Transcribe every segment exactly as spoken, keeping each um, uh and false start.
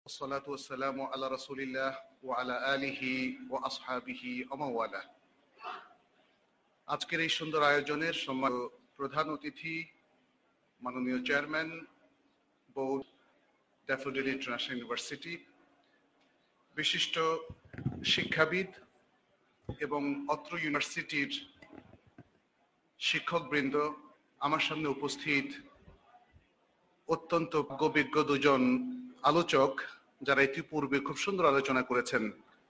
والصلاة والسلام على رسول الله وعلى آله وأصحابه ومن والاه। আজকের এই সুন্দর আয়োজনের সম্মানিত প্রধান অতিথি, মাননীয় chairman board, Daffodil International University, বিশিষ্ট শিক্ষাবিদ এবং অত্র ইউনিভার্সিটির শিক্ষকবৃন্দ, আমার সামনে উপস্থিত অত্যন্ত অভিজ্ঞ দুজন আলোচক যারা ইতিপূর্বে খুব সুন্দর আলোচনা করেছেন,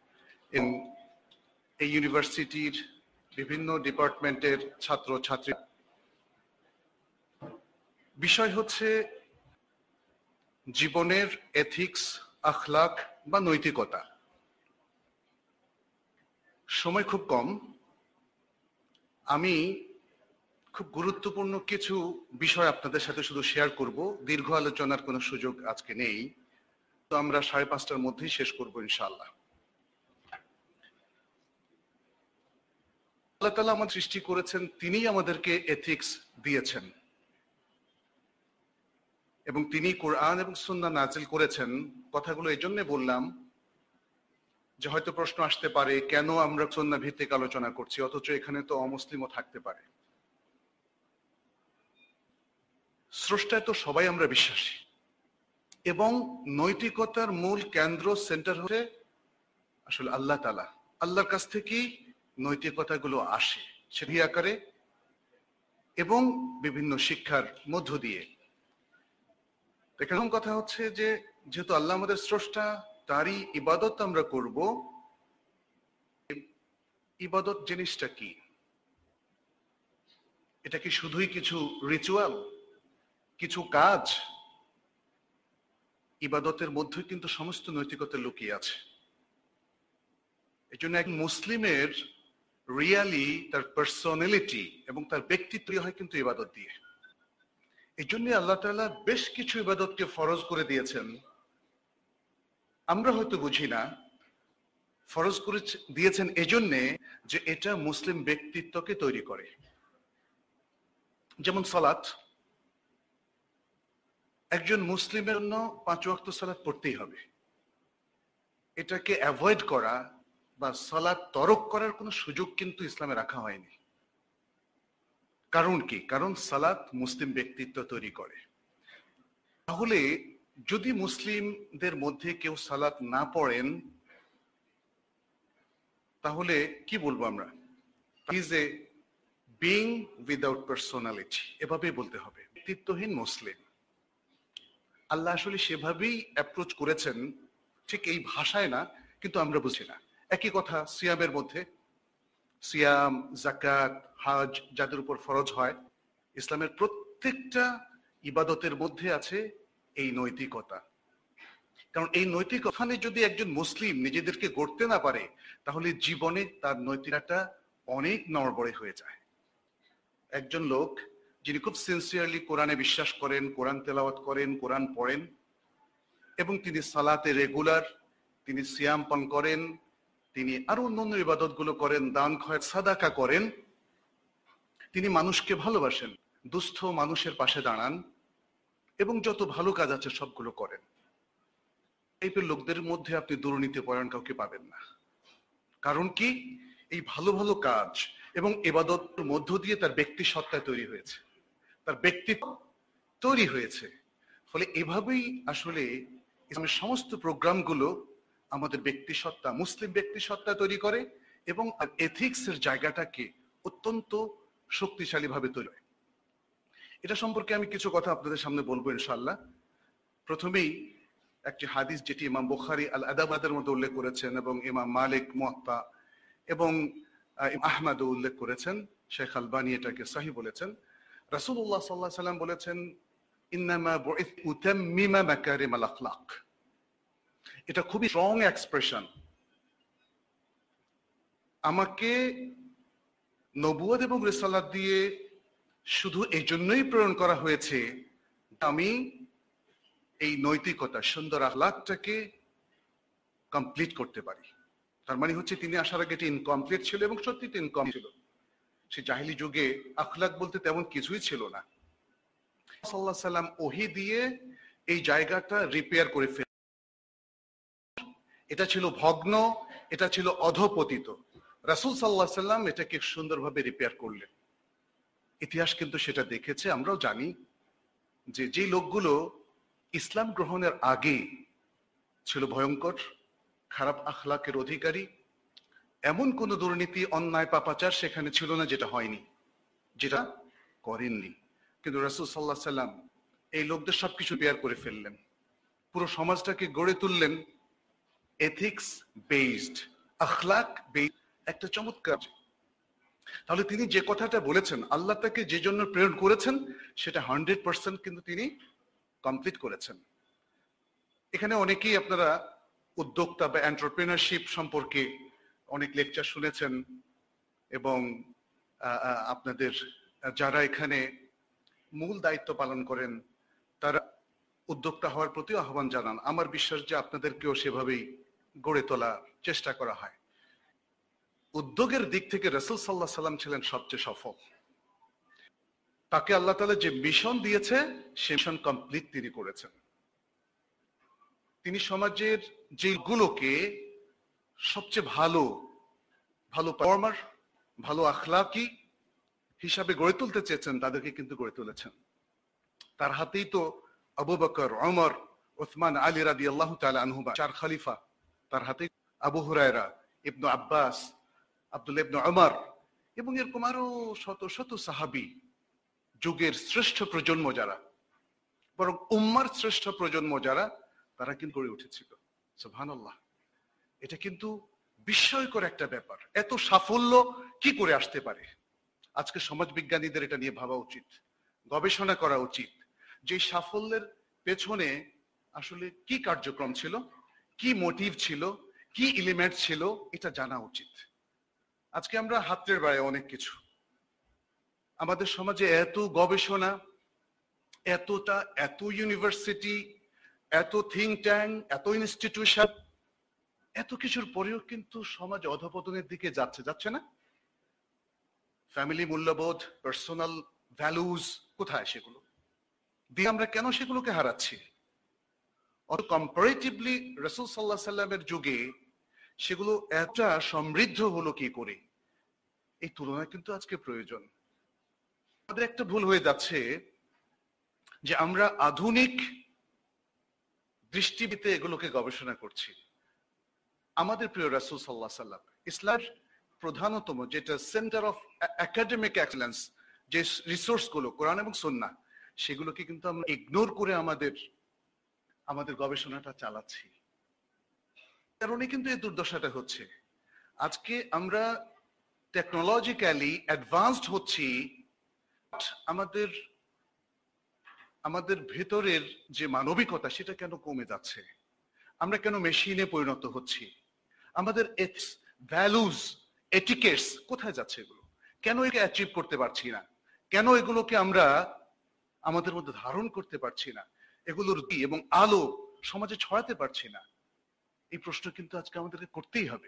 এই ইউনিভার্সিটির বিভিন্ন ডিপার্টমেন্টের ছাত্র ছাত্রী। বিষয় হচ্ছে জীবনের এথিক্স, আখলাক বা নৈতিকতা। সময় খুব কম, আমি খুব গুরুত্বপূর্ণ কিছু বিষয় আপনাদের সাথে শুধু শেয়ার করব। দীর্ঘ আলোচনার কোনো সুযোগ আজকে নেই, তো আমরা সাড়ে পাঁচটার মধ্যেই শেষ করব ইনশাআল্লাহ। আল্লাহ তাআলা আমাদের সৃষ্টি করেছেন, তিনিই আমাদেরকে এথিক্স দিয়েছেন এবং তিনি কোরআন এবং সুন্নাহ নাজিল করেছেন। কথাগুলো এই জন্য বললাম যে হয়তো প্রশ্ন আসতে পারে, কেন আমরা সুন্নাহ ভিত্তিক আলোচনা করছি অথচ এখানে তো অমুসলিমও থাকতে পারে। স্রষ্টায় তো সবাই আমরা বিশ্বাসী এবং নৈতিকতার মূল কেন্দ্র, সেন্টার হচ্ছে আসলে আল্লাহ তাআলা। আল্লাহর কাছ থেকেই নৈতিকতাগুলো আসে, সেটি আকারে এবং বিভিন্ন শিক্ষার মধ্য দিয়ে। এখন কথা হচ্ছে যে যেহেতু আল্লাহ আমাদের স্রষ্টা, তারই ইবাদত আমরা করব। ইবাদত জিনিসটা কি? এটা কি শুধুই কিছু রিচুয়াল, কিছু কাজ? ইবাদতের মধ্যে কিন্তু সমস্ত নৈতিকতা লুকিয়ে আছে। এই জন্য এক মুসলিমের রিয়ালি তার পার্সোনালিটি এবং তার ব্যক্তিত্ব হয় কিন্তু ইবাদত দিয়ে। এই জন্য আল্লাহ তাআলা বেশ কিছু ইবাদতকে ফরজ করে দিয়েছেন, আমরা হয়তো বুঝি না। ফরজ করে দিয়েছেন এজন্যে যে এটা মুসলিম ব্যক্তিত্বকে তৈরি করে। যেমন সালাত, একজন মুসলিমের জন্য পাঁচ ওয়াক্ত সালাত পড়তেই হবে। এটাকে অ্যাভয়েড করা বা সালাত তরক করার কোনো সুযোগ কিন্তু ইসলামে রাখা হয়নি। কারণ কি? কারণ সালাত মুসলিম ব্যক্তিত্ব তৈরি করে। তাহলে যদি মুসলিমদের মধ্যে কেউ সালাত না পড়েন, তাহলে কি বলবো আমরা? He is a being without personality, এভাবেই বলতে হবে, ব্যক্তিত্বহীন মুসলিম। আল্লাহ আসলে সেভাবেই অ্যাপ্রোচ করেছেন, ঠিক এই ভাষায় না, কিন্তু আমরা বুঝি না। একই কথা সিয়ামের মধ্যে, সিয়াম, যাকাত, হজ যাদের উপর ফরজ হয়, ইসলামের প্রত্যেকটা ইবাদতের মধ্যে আছে এই নৈতিকতা। কারণ এই নৈতিকতা যদি একজন মুসলিম নিজেদেরকে গড়তে না পারে, তাহলে জীবনে তার নৈতিকতা অনেক নড়বড়ে হয়ে যায়। একজন লোক যিনি খুব সিনসিয়ারলি কোরআনে বিশ্বাস করেন, কোরআন তেলাওয়াত করেন, কোরআন পড়েন এবং তিনি সালাতে রেগুলার, তিনি সিয়াম পালন করেন, তিনি আরো অন্যান্য ইবাদত গুলো করেন, দান খয়রাত সাদাকা করেন, তিনি মানুষকে ভালোবাসেন, দুস্থ মানুষের পাশে দাঁড়ান এবং যত ভালো কাজ আছে সবগুলো করেন। এই লোকদের মধ্যে আপনি দুর্নীতিপরায়ণ কাউকে পাবেন না। কারণ কি? এই ভালো ভালো কাজ এবং ইবাদতের মধ্য দিয়ে তার ব্যক্তি সত্তা তৈরি হয়েছে, তার ব্যক্তিত্ব তৈরি হয়েছে। ফলে এভাবেই আসলে ইসলামের সমস্ত প্রোগ্রামগুলো আমাদের ব্যক্তি সত্তা, মুসলিম ব্যক্তি সত্তা তৈরি করে এবং এথিক্স এর জায়গাটাকে অত্যন্ত শক্তিশালী ভাবে তৈরি হয়। এটা সম্পর্কে আমি কিছু কথা আপনাদের সামনে বলবো ইনশাআল্লাহ। প্রথমেই একটি হাদিস যেটি ইমাম বুখারী আল আদাবাদের মধ্যে উল্লেখ করেছেন এবং ইমাম মালিক মুয়াত্তা এবং আহমদও উল্লেখ করেছেন, শেখ আলবানী এটাকে সহিহ বলেছেন। রাসূলুল্লাহ সাল্লাল্লাহু আলাইহি সাল্লাম বলেছেন, ইন্নামা বুইথু উতাম্মিমা মাকারিমাল আখলাক। এটা খুবই স্ট্রং এক্সপ্রেশন। আমাকে নবুয়ত এবং রিসালাত দিয়ে শুধু এই জন্যই প্রেরণ করা হয়েছে আমি এই নৈতিকতা, সুন্দর আখলাকটাকে কমপ্লিট করতে পারি। তার মানে হচ্ছে তিনি আসার আগে এটি ইনকমপ্লিট ছিল এবং সত্যি তো ইনকম ছিল। সে জাহিলি যুগে আখলাক বলতে তেমন কিছুই ছিল না। সাল্লাল্লাহু আলাইহি সাল্লাম ওহী দিয়ে এই জায়গাটা রিপেয়ার করে ফেলেন। এটা ছিল ভগ্ন, এটা ছিল অধপতিত। রাসূল সাল্লাল্লাহু আলাইহি সাল্লাম এটাকে সুন্দরভাবে রিপেয়ার করলেন। ইতিহাস কিন্তু সেটা দেখেছে। আমরাও জানি যে যে লোকগুলো ইসলাম গ্রহণের আগে ছিল ভয়ঙ্কর খারাপ আখলাকের অধিকারী, এমন কোন দুর্নীতি অন্যায় পাপাচার সেখানে ছিল না যেটা হয়নি, যেটা করেননি। কিন্তু রাসূল সাল্লাল্লাহু আলাইহি সাল্লাম এই লোকদের সবকিছু বেয়ার করে ফেললেন, পুরো সমাজটাকে গড়ে তুললেন এথিক্স বেসড, আখলাক বেসড একটা চমৎকার। তাহলে তিনি যে কথাটা বলেছেন, আল্লাহ তাকে যে জন্য প্রেরণ করেছেন সেটা হান্ড্রেড পার্সেন্ট কিন্তু তিনি কমপ্লিট করেছেন। এখানে অনেকেই আপনারা উদ্যোক্তা বা এন্টারপ্রেনারশিপ সম্পর্কে অনেক লেকচার শুনেছেন, এবং আপনাদের যারা এখানে মূল দায়িত্ব পালন করেন তারা উদ্যোক্তা হওয়ার প্রতি আহ্বান জানান। আমার বিশ্বাস যে আপনাদেরকেও সেভাবেই গড়ে তোলার চেষ্টা করা হয়। উদ্যোগের দিক থেকে রাসূল সাল্লাল্লাহু আলাইহি সাল্লাম ছিলেন সবচেয়ে সফল। তাকে আল্লাহ তাআলা যে মিশন দিয়েছে সে মিশন কমপ্লিট তিনি করেছেন। তিনি সমাজের যেগুলোকে সবচেয়ে ভালো ভালো পারফর্মার, ভালো আখলাকি হিসাবে গড়ে তুলতে চেয়েছেন তাদেরকে কিন্তু গড়ে তুলেছেন। তার হাতেই তো আবু বকর, ওমর, উসমান, আলী রাদিয়াল্লাহু তাআলা আনহুম চার খলিফা, তার হাতেই আবু হুরায়রা, ইবনু আব্বাস, আব্দুল্লাহ ইবনে ওমর, এবং এরকম আরো শত শত সাহাবী, যুগের শ্রেষ্ঠ প্রজন্ম যারা, বরং উম্মার শ্রেষ্ঠ প্রজন্ম যারা, তারা কিন্তু গড়ে উঠেছিল। সুবহানাল্লাহ, এটা কিন্তু বিস্ময়কর একটা ব্যাপার। এত সাফল্য কি করে আসতে পারে? আজকে সমাজ বিজ্ঞানীদের এটা নিয়ে ভাবা উচিত, গবেষণা করা উচিত, যে সাফল্যের পেছনে আসলে কি কার্যক্রম ছিল, কি মোটিভ ছিল, কি এলিমেন্ট ছিল, এটা জানা উচিত। আজকে আমরা হাতের বাইরে অনেক কিছু, আমাদের সমাজে এত গবেষণা, এতটা এত ইউনিভার্সিটি, এত থিঙ্ক ট্যাঙ্ক, এত ইনস্টিটিউশন, এত কিছুর পরেও কিন্তু সমাজ অধপতনের দিকে যাচ্ছে, যাচ্ছে না? ফ্যামিলি মূল্যবোধ, পার্সোনাল ভ্যালুজ কোথায়? সেগুলো দিয়ে আমরা কেন সেগুলোকে হারাচ্ছি? অত কম্পারেটিভলি রাসূল সাল্লাল্লাহু আলাইহি সাল্লামের যুগে সেগুলো এতটা সমৃদ্ধ হলো কি করে? এই তুলনা কিন্তু আজকে প্রয়োজন। আমাদের একটা ভুল হয়ে যাচ্ছে যে আমরা আধুনিক দৃষ্টিতে এগুলোকে গবেষণা করছি। আমাদের প্রিয় রাসূল সাল্লাল্লাহু আলাইহি সাল্লাম ইসলামের প্রধানতম যেটা সেন্টার অফ একাডেমিক এক্সেলেন্স, যে রিসোর্স গুলো কোরআন এবং সুন্নাহ, সেগুলোকে কিন্তু আমরা ইগনোর করে আমাদের আমাদের গবেষণাটা চালাচ্ছি। কারণে কিন্তু এই দুর্দশাটা হচ্ছে। আজকে আমরা টেকনোলজিক্যালি অ্যাডভান্সড হচ্ছি, আমাদের আমাদের ভেতরের যে মানবিকতা সেটা কেন কমে যাচ্ছে? আমরা কেন মেশিনে পরিণত হচ্ছি? আমাদের এথিক্স, ভ্যালুজ, এটিকেটস কোথায় যাচ্ছে? এগুলো কেন একে অ্যাচিভ করতে পারছি না? কেন এগুলোকে আমরা আমাদের মধ্যে ধারণ করতে পারছি না? এগুলোর দি এবং আলো সমাজে ছড়াতে পারছি না? এই প্রশ্ন কিন্তু আজকে আমাদেরকে করতেই হবে।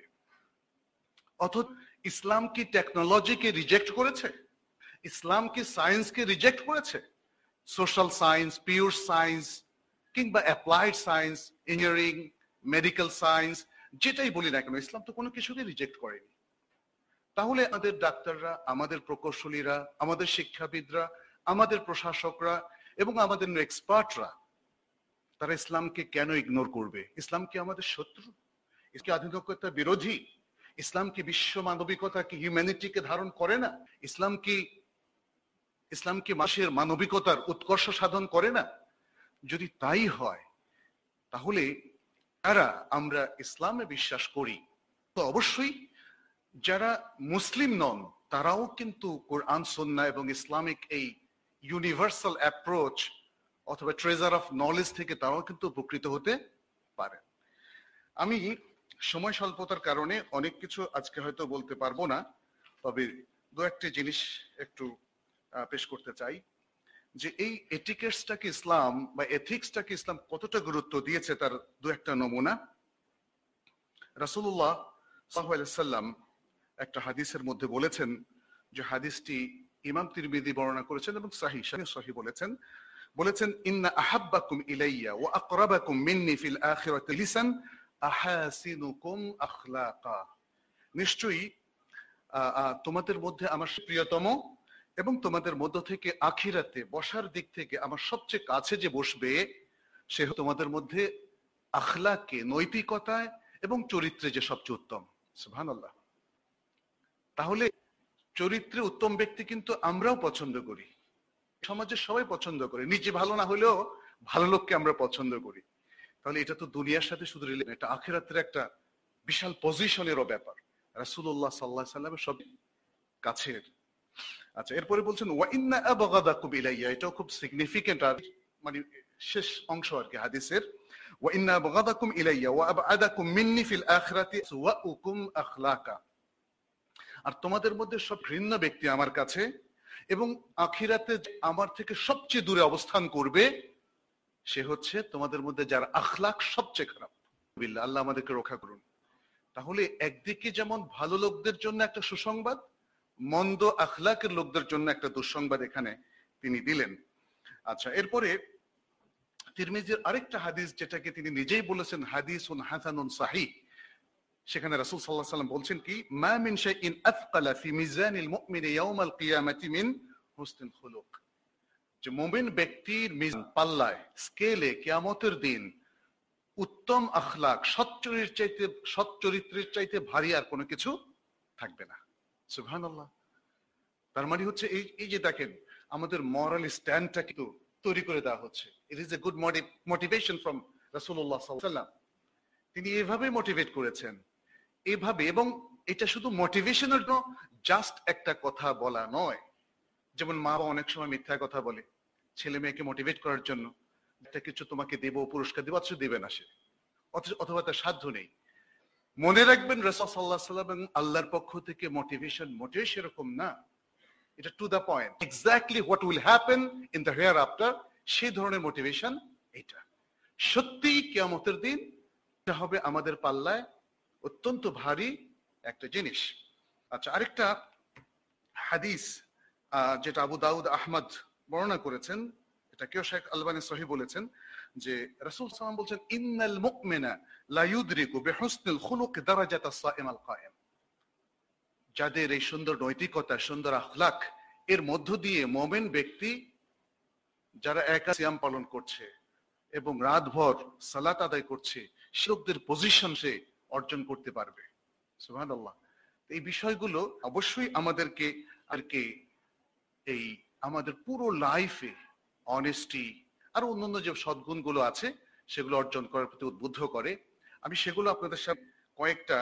অথচ ইসলাম কি টেকনোলজিকে রিজেক্ট করেছে? ইসলাম কি সায়েন্সকে রিজেক্ট করেছে? সোশ্যাল সায়েন্স, পিওর সায়েন্স, কিংবা applied science, engineering, medical science, যেটাই বলি না কেন, ইসলাম তো কোনো কিছুকে রিজেক্ট করেনি। তাহলে আমাদের ডাক্তাররা, আমাদের প্রকৌশলীরা, আমাদের শিক্ষাবিদরা, আমাদের প্রশাসকরা এবং আমাদের এক্সপার্টরা, তারা ইসলামকে কেন ইগনোর করবে? ইসলাম কি আমাদের শত্রু? কি আধুনিকতা বিরোধী? ইসলাম কি বিশ্ব মানবিকতা, কি হিউম্যানিটিকে ধারণ করে না? ইসলাম কি ইসলাম কি মানুষের মানবিকতার উৎকর্ষ সাধন করে না? যদি তাই হয়, তাহলে যারা আমরা ইসলামে বিশ্বাস করি, তো অবশ্যই যারা মুসলিম নন তারাও কিন্তু কোরআন, সুন্নাহ এবং ইসলামিক এই ইউনিভার্সাল অ্যাপ্রোচ অথবা ট্রেজার অফ নলেজ থেকে তারাও কিন্তু উপকৃত হতে পারে। আমি সময় স্বল্পতার কারণে অনেক কিছু আজকে হয়তো বলতে পারবো না, তবে দু একটি জিনিস একটু পেশ করতে চাই। যে এই এটিকেটসটাকে ইসলাম বা এথিক্সটাকে ইসলাম কতটা গুরুত্ব দিয়েছে তার দু একটা নমুনা। রাসূলুল্লাহ সাল্লাল্লাহু আলাইহি সাল্লাম একটা হাদিসের মধ্যে বলেছেন, যে হাদিসটি ইমাম তিরমিজি বর্ণনা করেছেন এবং সহিহ সহিহ বলেছেন, বলেছেন ইন্না আহাব্বাকুম ইলাইয়া ওয়া আকরাবাকুম মিন্নি ফিল আখিরাতি লিসান আহাসিনুকুম আখলাকা, নিশ্চয়ই তোমাদের মধ্যে আমার প্রিয়তম এবং তোমাদের মধ্য থেকে আখিরাতে বসার দিক থেকে আমার সবচেয়ে কাছে যে বসবে সে তোমাদের মধ্যে আখলাকে, নৈতিকতায় এবং চরিত্রে যে সবচেয়ে উত্তম। সুবহানাল্লাহ। তাহলে চরিত্রে উত্তম ব্যক্তি কিন্তু আমরাও পছন্দ করি, সমাজের সবাই পছন্দ করে, নিজে ভালো না হলেও ভালো লোককে আমরা পছন্দ করি। তাহলে এটা তো দুনিয়ার সাথে শুধু রিলেটেড, এটা আখিরাতের একটা বিশাল পজিশনেরও ব্যাপার। রাসূলুল্লাহ সাল্লাল্লাহু আলাইহি ওয়াসাল্লামের সব কাছের। আচ্ছা, এরপরে বলছেন ওয়া ইন্না আবগাদাকুম ইলাইয়া, এটাও খুব সিগনিফিকেন্ট, আর মানে শেষ অংশ আর কি হাদিসের। ওয়া ইন্না আবগাদাকুম ইলাইয়া ওয়া আবআদাকুম মিন্নি ফিল আখিরাতি সুওয়াউকুম আখলাকা, আর তোমাদের মধ্যে সব ঘৃণ্য ব্যক্তি আমার কাছে এবং আখিরাতে আমার থেকে সবচেয়ে দূরে অবস্থান করবে সে হচ্ছে তোমাদের মধ্যে যার আখলাক সবচেয়ে খারাপ। আল্লাহ আমাদেরকে রক্ষা করুন। তাহলে একদিকে যেমন ভালো লোকদের জন্য একটা সুসংবাদ, মন্দ আখলাকের লোকদের জন্য একটা দুঃসংবাদ এখানে তিনি দিলেন। আচ্ছা, এরপরে তিরমিজির আরেকটা হাদিস যেটাকে তিনি নিজেই বলেছেন হাদিসুন হাসানুন সাহিহ, সেখানে রাসূল সাল্লাল্লাহু আলাইহি ওয়াসাল্লাম বলছেন কি, মা মিন শাইইন আথকালা ফি মিজানিল মুমিনি ইয়াউমাল কিয়ামাতি মিন হুসনিল খুলুক, যে মুমিন ব্যক্তির মিজান পাল্লায় স্কেলে কিয়ামতের দিন উত্তম আখলাক, সচ্চরিত্রের চাইতে সচ্চরিত্রের চাইতে ভারী আর কোনো কিছু থাকবে না। সুবহানাল্লাহ। তার মানে হচ্ছে এই এই যে দেখেন আমাদের মরাল স্ট্যান্ডটা কিন্তু তৈরি করে দেওয়া হচ্ছে। It is a good motivation from রাসূলুল্লাহ সাল্লাল্লাহু আলাইহি ওয়াসাল্লাম। তিনি এভাবে মোটিভেট করেছেন, এভাবে, এবং এটা শুধু মোটিভেশনের জন্য জাস্ট একটা কথা বলা নয়। যেমন মা বাবা অনেক সময় মিথ্যা কথা বলে ছেলে মেয়েকে মোটিভেট করার জন্য, একটা কিছু তোমাকে দেব, পুরস্কার দেব, অথচ দেবে না সে, অথবা তার সাধ্য নেই। মনে রাখবেন রাসূল সাল্লাল্লাহু আলাইহি ওয়াসাল্লাম এবং আল্লাহর পক্ষ থেকে মোটিভেশন মোটেই সেরকম না। এটা to the point, exactly what will happen in the hereafter, সেই ধরনের মোটিভেশন এটা। সত্যি কিয়ামতের দিন এটা হবে আমাদের পাল্লায় অত্যন্ত ভারী একটা জিনিস। আচ্ছা, আরেকটা হাদিস যেটা আবু দাউদ আহমদ বর্ণনা করেছেন, এটা কেউ শেখ আলবানী সহিহ বলেছেন, যে রাসূল সাল্লাল্লাহু আলাইহি ওয়াসাল্লাম বলছেন ইন্নাল মুমিনা লা ইউদরিকু বিহুসনিল খুলুক দারাজাতাস সাইমাল কায়েম, যাদের এই সুন্দর নৈতিকতা, সুন্দর আখলাক, এর মধ্য দিয়ে মুমিন ব্যক্তি যারা একা সিয়াম পালন করছে এবং রাতভর সালাত আদায় করছে, সে লোকদের পজিশন সে অর্জন করতে পারবে। সুবহানাল্লাহ। এই বিষয়গুলো অবশ্যই আমাদেরকে আর কি এই আমাদের পুরো লাইফে অনেস্টি আর অন্যান্য যে সদ্গুণগুলো আছে সেগুলো অর্জন করার প্রতি উদ্বুদ্ধ করে। আমি সেগুলো আপনাদের সাথে কয়েকটা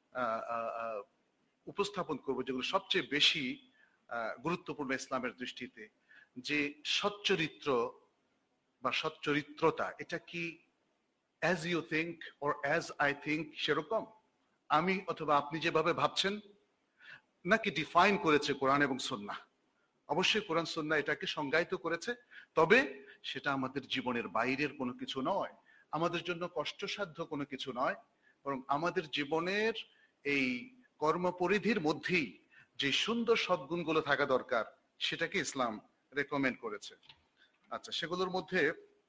উপস্থাপন করব যেগুলো সবচেয়ে বেশি গুরুত্বপূর্ণ ইসলামের দৃষ্টিতে। যে সচ্চরিত্র বা সচ্চরিত্রতা, এটা কি as you think or as I think সেরকম, আমি অথবা আপনি যেভাবে ভাবছেন, নাকি ডিফাইন করেছে কোরআন এবং সুন্নাহ? অবশ্যই কোরআন সুন্নাহ এটাকে সংজ্ঞায়িত করেছে, তবে সেটা আমাদের জীবনের বাইরের কোনো কিছু নয়, আমাদের জন্য কষ্টসাধ্য কোনো কিছু নয়, বরং আমাদের জীবনের এই কর্মপরিধির মধ্যেই যে সুন্দর সদ্গুণগুলো থাকা দরকার সেটাকে ইসলাম রেকমেন্ড করেছে। আচ্ছা, সেগুলোর মধ্যে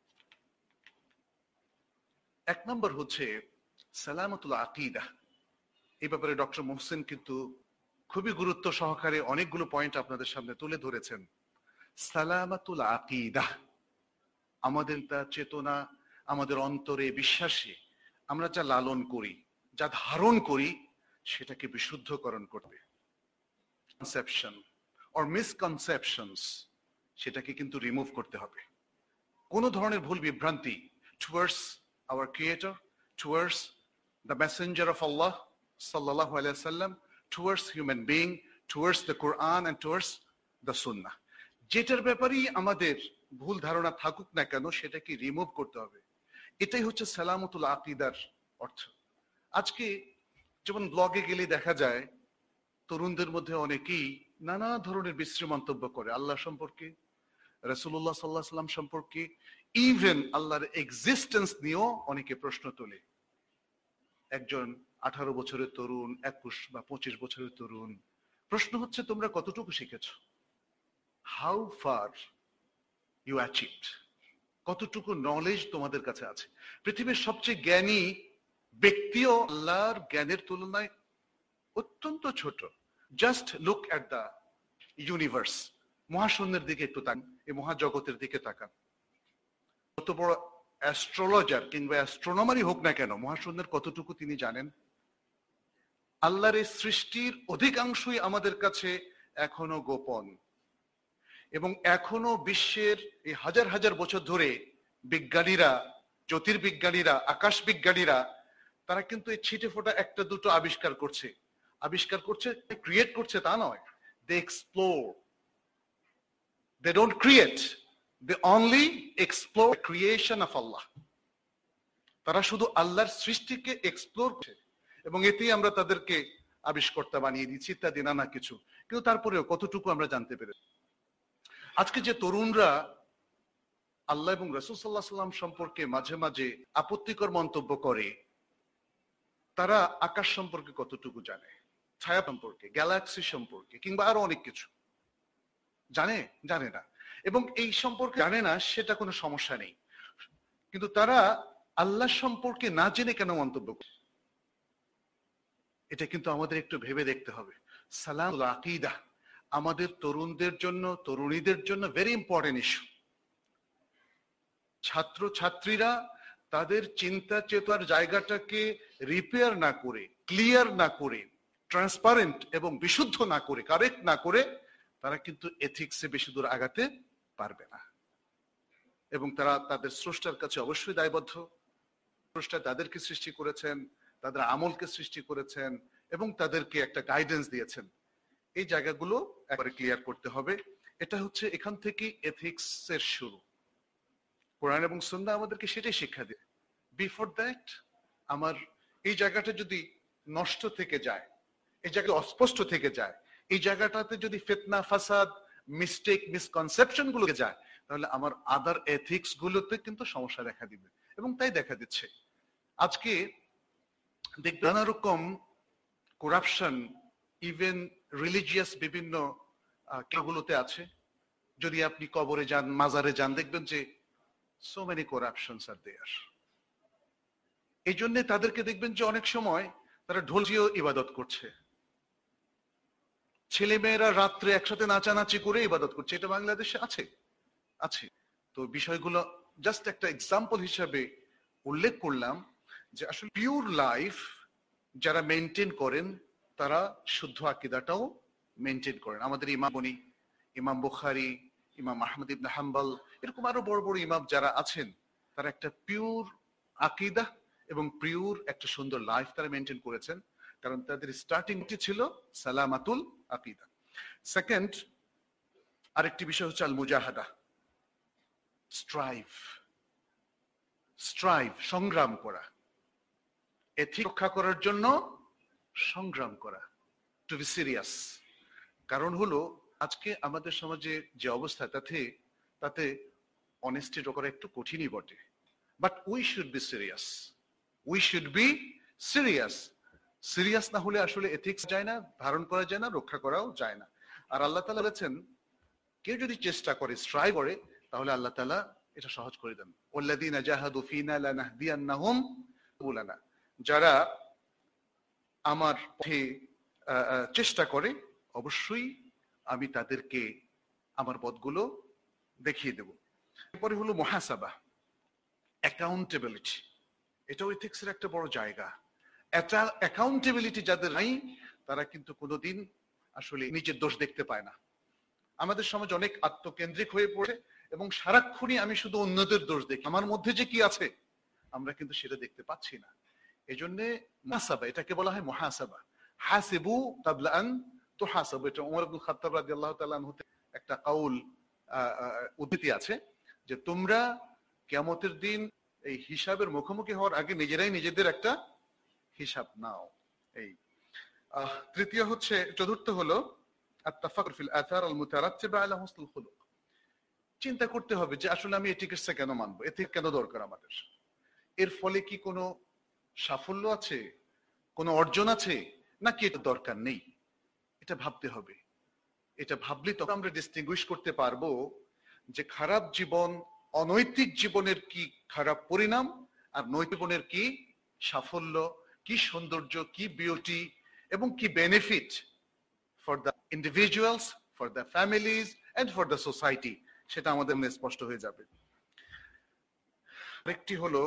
এক নম্বর হচ্ছে সালামতুল আকীদা। এই ব্যাপারে ডক্টর মোহসিন কিন্তু খুবই গুরুত্ব সহকারে অনেকগুলো পয়েন্ট আপনাদের সামনে তুলে ধরেছেন। সালামাতুল আকীদা, আমাদের তা চেতনা, আমাদের অন্তরে বিশ্বাসী আমরা যা লালন করি, যা ধারণ করি, সেটাকে বিশুদ্ধকরণ করবে। কনসেপশন অর মিসকনসেপশনস, সেটাকে কিন্তু রিমুভ করতে হবে। কোন ধরনের ভুল বিভ্রান্তি towards our creator, towards the messenger of Allah সাল্লাল্লাহু আলাইহি ওয়াসাল্লাম, towards human being, towards the Quran and towards the Sunnah, যেটার ব্যাপারেই আমাদের ভুল ধারণা থাকুক না কেন সেটাকে রিমুভ করতে হবে। এটাই হচ্ছে সালামতুল আকীদার অর্থ। আজকে যেমন ব্লগে গেলে দেখা যায় তরুণদের মধ্যে অনেকেই নানা ধরনের বিশ্রী মন্তব্য করে আল্লাহ সম্পর্কে, রাসূলুল্লাহ সাল্লাল্লাহু আলাইহি ওয়াসাল্লাম সম্পর্কে, ইভেন আল্লাহর এক্সিস্টেন্স নিয়েও অনেকে প্রশ্ন তোলে। একজন আঠারো বছরের তরুণ, একুশ বা পঁচিশ বছরের তরুণ, প্রশ্ন হচ্ছে তোমরা কতটুকু শিখেছো? হাউ ফার ইউ অ্যাচিভড, কতটুকু নলেজ তোমাদের কাছে আছে? পৃথিবীর সবচেয়ে জ্ঞানী ব্যক্তিও আল্লাহর জ্ঞানের তুলনায় অত্যন্ত ছোট। Just look at the universe, মহাশূন্যের দিকে একটু তাকান, এই মহাজগতের দিকে তাকান। কত বড় অ্যাস্ট্রোলজার কিংবা অ্যাস্ট্রোনমারই হোক না কেন, মহাশূন্যের কতটুকু তিনি জানেন? আল্লাহর এই সৃষ্টির অধিকাংশই আমাদের কাছে এখনো গোপন, এবং এখনো বিশ্বের এই হাজার হাজার বছর ধরে বিজ্ঞানীরা, জ্যোতির্বিজ্ঞানীরা, আকাশ বিজ্ঞানীরা, তারা কিন্তু এই ছিটে ফোটা একটা দুটো আবিষ্কার করছে। আবিষ্কার করছে, ক্রিয়েট করছে তা নয়। They explore, they don't create, they only explore creation of Allah. তারা শুধু আল্লাহর সৃষ্টিকে এক্সপ্লোর করছে, এবং এতেই আমরা তাদেরকে আবিষ্কর্তা বানিয়ে দিচ্ছি ইত্যাদি নানা কিছু। কিন্তু তারপরেও কতটুকু আমরা জানতে পেরেছি? আজকে যে তরুণরা আল্লাহ এবং রাসূল সাল্লাল্লাহু আলাইহি ওয়াসাল্লাম সম্পর্কে মাঝে মাঝে আপত্তিকর মন্তব্য করে, তারা আকাশ সম্পর্কে কতটুকু জানে, ছায়া সম্পর্কে, গ্যালাক্সি সম্পর্কে, কিংবা আরো অনেক কিছু জানে? জানে না। এবং এই সম্পর্কে জানে না, সেটা কোনো সমস্যা নেই, কিন্তু তারা আল্লাহ সম্পর্কে না জেনে কেন মন্তব্য করে? এটা কিন্তু আমাদের একটু ভেবে দেখতে হবে। সালামুল আকীদা আমাদের তরুণদের জন্য, তরুণীদের জন্য ভেরি ইম্পর্টেন্ট ইস্যু। ছাত্র ছাত্রীরা তাদের চিন্তা চেতনার জায়গাটাকে রিপেয়ার না করে, ক্লিয়ার না করে, ট্রান্সপারেন্ট এবং বিশুদ্ধ না করে, কারেক্ট না করে, তারা কিন্তু এথিক্সে বেশি দূর আগাতে পারবে না। এবং তারা তাদের স্রষ্টার কাছে অবশ্যই দায়বদ্ধ। স্রষ্টা তাদেরকে সৃষ্টি করেছেন, তাদের আমলকে সৃষ্টি করেছেন, এবং তাদেরকে একটা গাইডেন্স দিয়েছেন। এই জায়গাগুলো একবারে ক্লিয়ার করতে হবে। এটা হচ্ছে এখান থেকে এথিক্স এর শুরু। কোরআন এবং সুন্নাহ আমাদেরকে সেটাই শিক্ষা দেয়। বিফোর দ্যাট আমার এই জায়গাটা যদি নষ্ট থেকে যায়, এই জায়গা অস্পষ্ট থেকে যায়, এই জায়গাটাতে যদি ফিতনা, ফাসাদ, মিস্টেক, মিসকনসেপশন গুলো যায়, তাহলে আমার আদার এথিক্স গুলোতে কিন্তু সমস্যা দেখা দিবে, এবং তাই দেখা দিচ্ছে। আজকে দেখবেন নানা রকম করাপশন ইভেন রিলিজিয়াস বিভিন্ন কেগুলোতে আছে। যদি আপনি কবরে যান, মাজারে যান, দেখবেন যে so many corruptions are there. এই জন্য তাদেরকে দেখবেন যে অনেক সময় তারা ঢোলজিও ইবাদত করছে, ছেলে মেয়েরা রাত্রে একসাথে নাচানাচি করে ইবাদত করছে। এটা বাংলাদেশে আছে আছে তো বিষয়গুলো জাস্ট একটা এক্সাম্পল হিসাবে উল্লেখ করলাম, যে আসলে পিওর লাইফ যারা মেনটেন করেন, তারা শুদ্ধ আকীদাটাও মেনটেন করেন। আমাদের ইমাম বনি, ইমাম বুখারী, ইমাম আহমদ ইবনে হাম্বল, এরকম আরো বড় বড় ইমাম যারা আছেন, তারা একটা পিওর আকীদা এবং পিওর একটা সুন্দর লাইফ তারা মেনটেন করেছেন, কারণ তাদের স্টার্টিংটি ছিল সালামাতুল আকীদা। সেকেন্ড আরেকটি বিষয় হচ্ছে আল মুজাহাদা, স্ট্রাইভ, স্ট্রাইভ সংগ্রাম করা, এথিক রক্ষা করার জন্য সংগ্রাম করা, টু বি সিরিয়াস। কারণ হলো আজকে আমাদের সমাজে যে অবস্থা, তাতে তাতে অনেস্টি করা একটু কঠিনই বটে, but we should be serious, we should be serious. Serious না হলে আসলে এথিক্স যায় না, ধারণ করা যায় না, রক্ষা করাও যায় না। আর আল্লাহ তাআলা বলেছেন, কেউ যদি চেষ্টা করে, স্ট্রাইভ করে, তাহলে আল্লাহ তাআলা এটা সহজ করে দেন। ওয়াল্লাযীনা জাহাদু ফীনা লানাহদিয়ান্নাহুম সুবুলানা, যারা আমার পথে চেষ্টা করে, অবশ্যই আমি তাদেরকে আমার পথগুলো দেখিয়ে দেব। এরপরে হলো মুহাসাবা, অ্যাকাউন্টেবিলিটি। এটাও এথিক্সের একটা বড় জায়গা। এটা অ্যাকাউন্টেবিলিটি যাদের নাই, তারা কিন্তু কোনোদিন আসলে নিজের দোষ দেখতে পায় না। আমাদের সমাজ অনেক আত্মকেন্দ্রিক হয়ে পড়ে, এবং সারাক্ষণই আমি শুধু অন্যদের দোষ দেখি, আমার মধ্যে যে কি আছে আমরা কিন্তু সেটা দেখতে পাচ্ছি না। এই জন্য মুহাসাবা, এটাকে বলা হয় মুহাসাবা। হাসিবু ক্বাবলা আন তুহাসাবু, এটা ওমর ইবনে খাত্তাব রাদিয়াল্লাহু তাআলা আনহু একটা কাউল উদ্ধৃতি আছে, যে তোমরা কিয়ামতের দিন এই হিসাবের মুখোমুখি হওয়ার আগে নিজেরাই নিজেদের একটা হিসাব নাও। এই তৃতীয় হচ্ছে, চতুর্থ হলো আত-তাফাক্কুর ফিল আথার আল মুতারাত্তিবা আলা হুসনুল খুলুক। চিন্তা করতে হবে যে আসলে আমি এটিকেটসটা কেন মানবো, এথিক কেন দরকার আমাদের, এর ফলে কি কোনো সাফল্য আছে, কোনো অর্জন আছে, নাকি এটা দরকার নেই। এটা ভাবতে হবে। এটা ভাবলে তখন আমরা ডিস্টিংগুইশ করতে পারবো যে খারাপ জীবন, অনৈতিক জীবনের কি খারাপ পরিণাম, আর নৈতিক জীবনের কি সাফল্য, কি সৌন্দর্য, কি বিউটি এবং কি benefit for the individuals, for the families and for the society, সেটা আমাদের মনে স্পষ্ট হয়ে যাবে। আরেকটি হলো,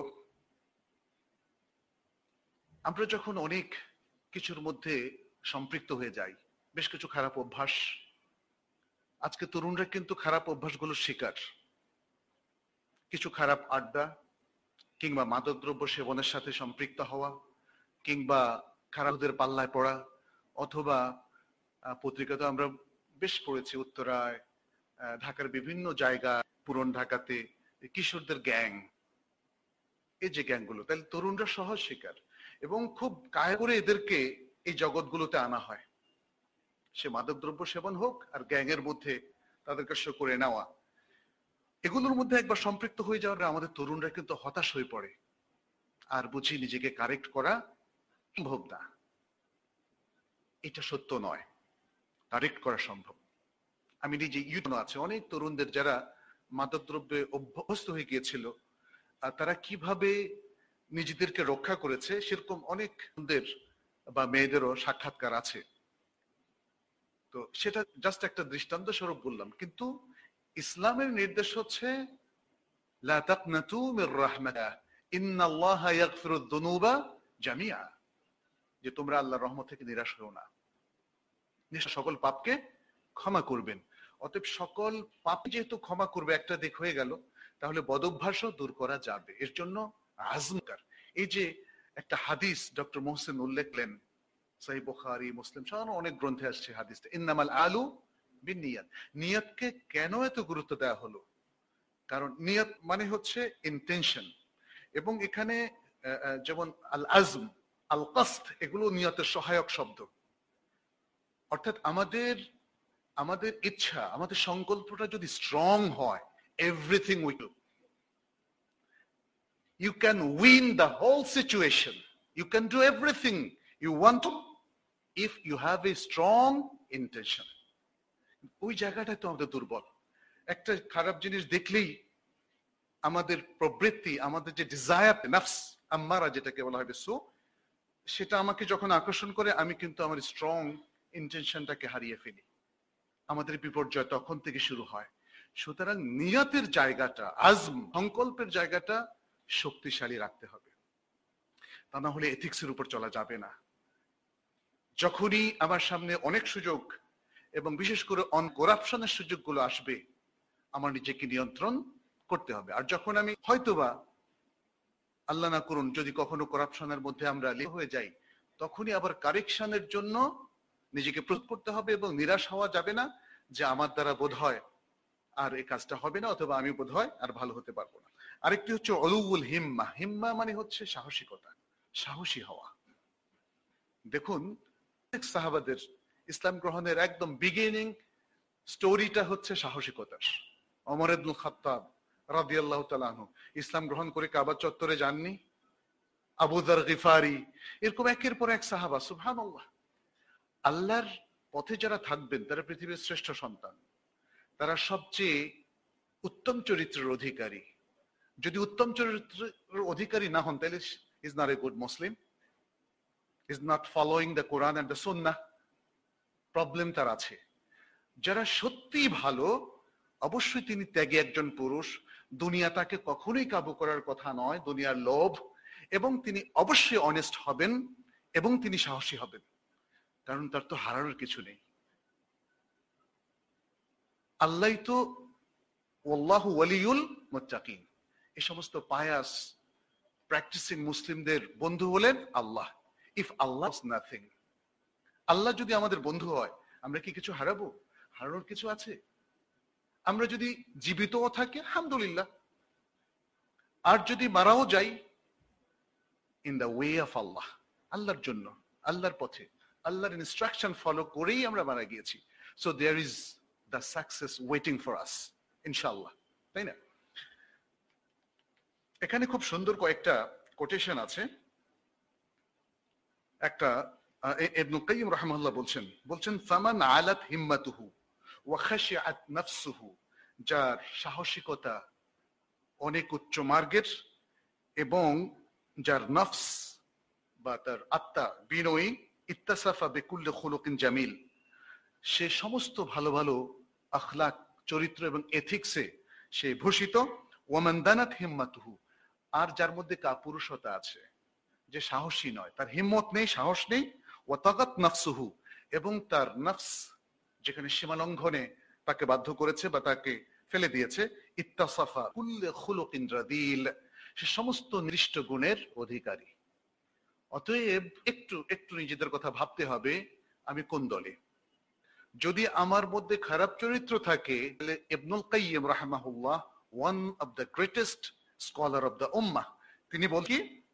আমরা যখন অনেক কিছুর মধ্যে সম্পৃক্ত হয়ে যাই, বেশ কিছু খারাপ অভ্যাস, আজকে তরুণরা কিন্তু খারাপ অভ্যাসগুলোর শিকার। কিছু খারাপ আড্ডা কিংবা মাদকদ্রব্য সেবনের সাথে সম্পৃক্ত হওয়া, কিংবা খারাপদের পাল্লায় পড়া, অথবা পত্রিকাতে আমরা বেশ পড়েছি উত্তরায়, ঢাকার বিভিন্ন জায়গা, পুরন ঢাকাতে কিশোরদের গ্যাং, এই যে গ্যাংগুলো, তাহলে তরুণরা সহজ শিকার এবং খুব কায় করে এদেরকে এই জগৎগুলোতে আনা হয়। সে মাদকদ্রব্য সেবন হোক আর গ্যাংয়ের মধ্যে তাদেরকে শো করে নেওয়া, এগুলোর মধ্যে একবার সম্পৃক্ত হয়ে যাওয়ার আমাদের তরুণরা কিন্তু হতাশ হয়ে পড়ে, আর বুঝি নিজেকে কারেক্ট করা সম্ভব না। এটা সত্য নয়, কারেক্ট করা সম্ভব। আমি নিজে ইউথ আছে অনেক তরুণদের যারা মাদকদ্রব্যে অভ্যস্ত হয়ে গিয়েছিল, আর তারা কিভাবে নিজেদেরকে রক্ষা করেছে সেরকম অনেক বা মেয়েদেরও সাক্ষাৎকার আছে। তো সেটা জাস্ট একটা দৃষ্টান্ত স্বরূপ বললাম। কিন্তু ইসলামের নির্দেশ হচ্ছে লা তাকনাতু মির রাহমাতিল্লাহ ইন্নাল্লাহা ইয়াগফিরুদ যুনুবা জামিআ, যে তোমরা আল্লাহর রহমত থেকে নিরাশ হও না, নিশ্চয় সকল পাপকে ক্ষমা করবেন। অতএব সকল পাপ যেহেতু ক্ষমা করবে একটা দিক হয়ে গেল, তাহলে বদভ্যাসও দূর করা যাবে। এর জন্য আজমকার, এই যে একটা হাদিস ডক্টর মোহসেন উল্লেখ করেন, সহিহ বুখারী, মুসলিম সহ অনেক গ্রন্থে আসছে হাদিসটা, ইন্নামাল আলু বিন্নিয়াত। নিয়তকে কেন এত গুরুত্ব দেওয়া হলো? কারণ নিয়ত মানে হচ্ছে ইন্টেনশন, এবং এখানে যেমন আল আজম, আল কাসদ, এগুলো নিয়তের সহায়ক শব্দ। অর্থাৎ আমাদের আমাদের ইচ্ছা, আমাদের সংকল্পটা যদি স্ট্রং হয়, everything we do, you can win the whole situation, you can do everything you want to if you have a strong intention. ওই জায়গাটা তো আমাদের দুর্বল। একটা খারাপ জিনিস দেখলেই আমাদের প্রবৃত্তি, আমাদের যে ডিজায়ার, নাফস আম্মারা যেটাকে বলা হয় সো, সেটা আমাকে যখন আকর্ষণ করে, আমি কিন্তু আমার স্ট্রং ইন্টেনশনটাকে হারিয়ে ফেলি। আমাদের বিপর্যয় তখন থেকে শুরু হয়। সুতরাং নিয়তের জায়গাটা, আজম, সংকল্পের জায়গাটা শক্তিশালী রাখতে হবে, তা না হলে এথিক্সের উপর চলা যাবে না। যখনই আমার সামনে অনেক সুযোগ এবং বিশেষ করে অন করাপশনের সুযোগগুলো আসবে, আমার নিজেকে নিয়ন্ত্রণ করতে হবে। আর যখন আমি হয়তোবা, আল্লাহ না করুন, যদি কখনো করাপশনের মধ্যে আমরা লিপ্ত হয়ে যাই, তখনই আবার কারেকশনের জন্য নিজেকে প্রস্তুত করতে হবে এবং নিরাশ হওয়া যাবে না যে আমার দ্বারা বোধ হয় আর এই কাজটা হবে না, অথবা আমি বোধ হয় আর ভালো হতে পারবো না। আরেকটি হচ্ছে উলুউল হিম্মা। হিম্মা মানে হচ্ছে সাহসিকতা, সাহসী হওয়া। দেখুন সাহাবাদের ইসলাম গ্রহণের একদম বিগিনিং স্টোরিটা হচ্ছে সাহসিকতার। ওমর ইবনুল খাত্তাব রাদিয়াল্লাহু তাআলা আনহু ইসলাম গ্রহণ করে কাবা চত্বরে যাননি? আবু যার গিফারি, এরকম একের পর এক সাহাবা, সুবহানাল্লাহ। আল্লাহর পথে যারা থাকবেন তারা পৃথিবীর শ্রেষ্ঠ সন্তান, তারা সবচেয়ে উত্তম চরিত্রের অধিকারী। যদি উত্তম চরিত্রের অধিকারী না হন, তাহলে is not a good Muslim, is not following the Quran and the Sunnah. Problem তার আছে। যারা সত্যি ভালো, অবশ্যই তিনি ত্যাগী একজন পুরুষ, দুনিয়া তাকে কখনোই কাবু করার কথা নয়, দুনিয়ার লোভ, এবং তিনি অবশ্যই অনেস্ট হবেন এবং তিনি সাহসী হবেন, কারণ তার তো হারানোর কিছু নেই। আল্লাহ তো ওয়াল্লাহু ওয়ালিউল মুত্তাকিন, এই সমস্ত পায়াস প্র্যাকটিসিং মুসলিমদের বন্ধু হলেন Allah. If Allah is nothing, Allah যদি আমাদের বন্ধু হয়, আমরা কি কিছু হারাবো? হারানোর কিছু আছে? আমরা যদি জীবিতও থাকি আলহামদুলিল্লাহ, আর যদি মারাও যাই, in the way of Allah, আল্লাহর জন্য, আল্লাহর পথে, আল্লাহর ইনস্ট্রাকশন ফলো করেই আমরা মারা গিয়েছি। So there is the success waiting for us, ইনশাআল্লাহ, তাই না? এখানে খুব সুন্দর কয়েকটা কোটেশন আছে। একটা ইবনে কাইয়িম রাহিমাহুল্লাহ বলছেন বলছেন ফামান আলাত হিম্মাতুহু ওয়া খাশিআত নাফসুহু, যার সাহসিকতা অনেক উচ্চ মার্গের এবং যার নফস বা তার আত্মা বিনয়ী, ইত্তাসাফা বিকুল্লি খুলুকিন জামিল, সে সমস্ত ভালো ভালো আখলাক, চরিত্র এবং এথিক্সে সে ভূষিত। ওয়ামান দানাত হিম্মাতুহু, আর যার মধ্যে কাপুরুষতা আছে, যে সাহসী নয়, তার হিম্মত নেই, সাহস নেই। ওয়া তাগাত নাফসুহু, এবং তার নফস যেখানে সীমালঙ্ঘনে তাকে বাধ্য করেছে বা তাকে ফেলে দিয়েছে। ইত্তাসাফা কুল্লি খুলুকিন রাদিল, সে সমস্ত নিকৃষ্ট গুণের অধিকারী। অতএব একটু একটু নিজেদের কথা ভাবতে হবে, আমি কোন দলে। যদি আমার মধ্যে খারাপ চরিত্র থাকে, তাহলে ইবনুল কাইয়িম রাহিমাহুল্লাহ, one of the greatest scholar of the উম্মাহ, তিনি বলেন কি,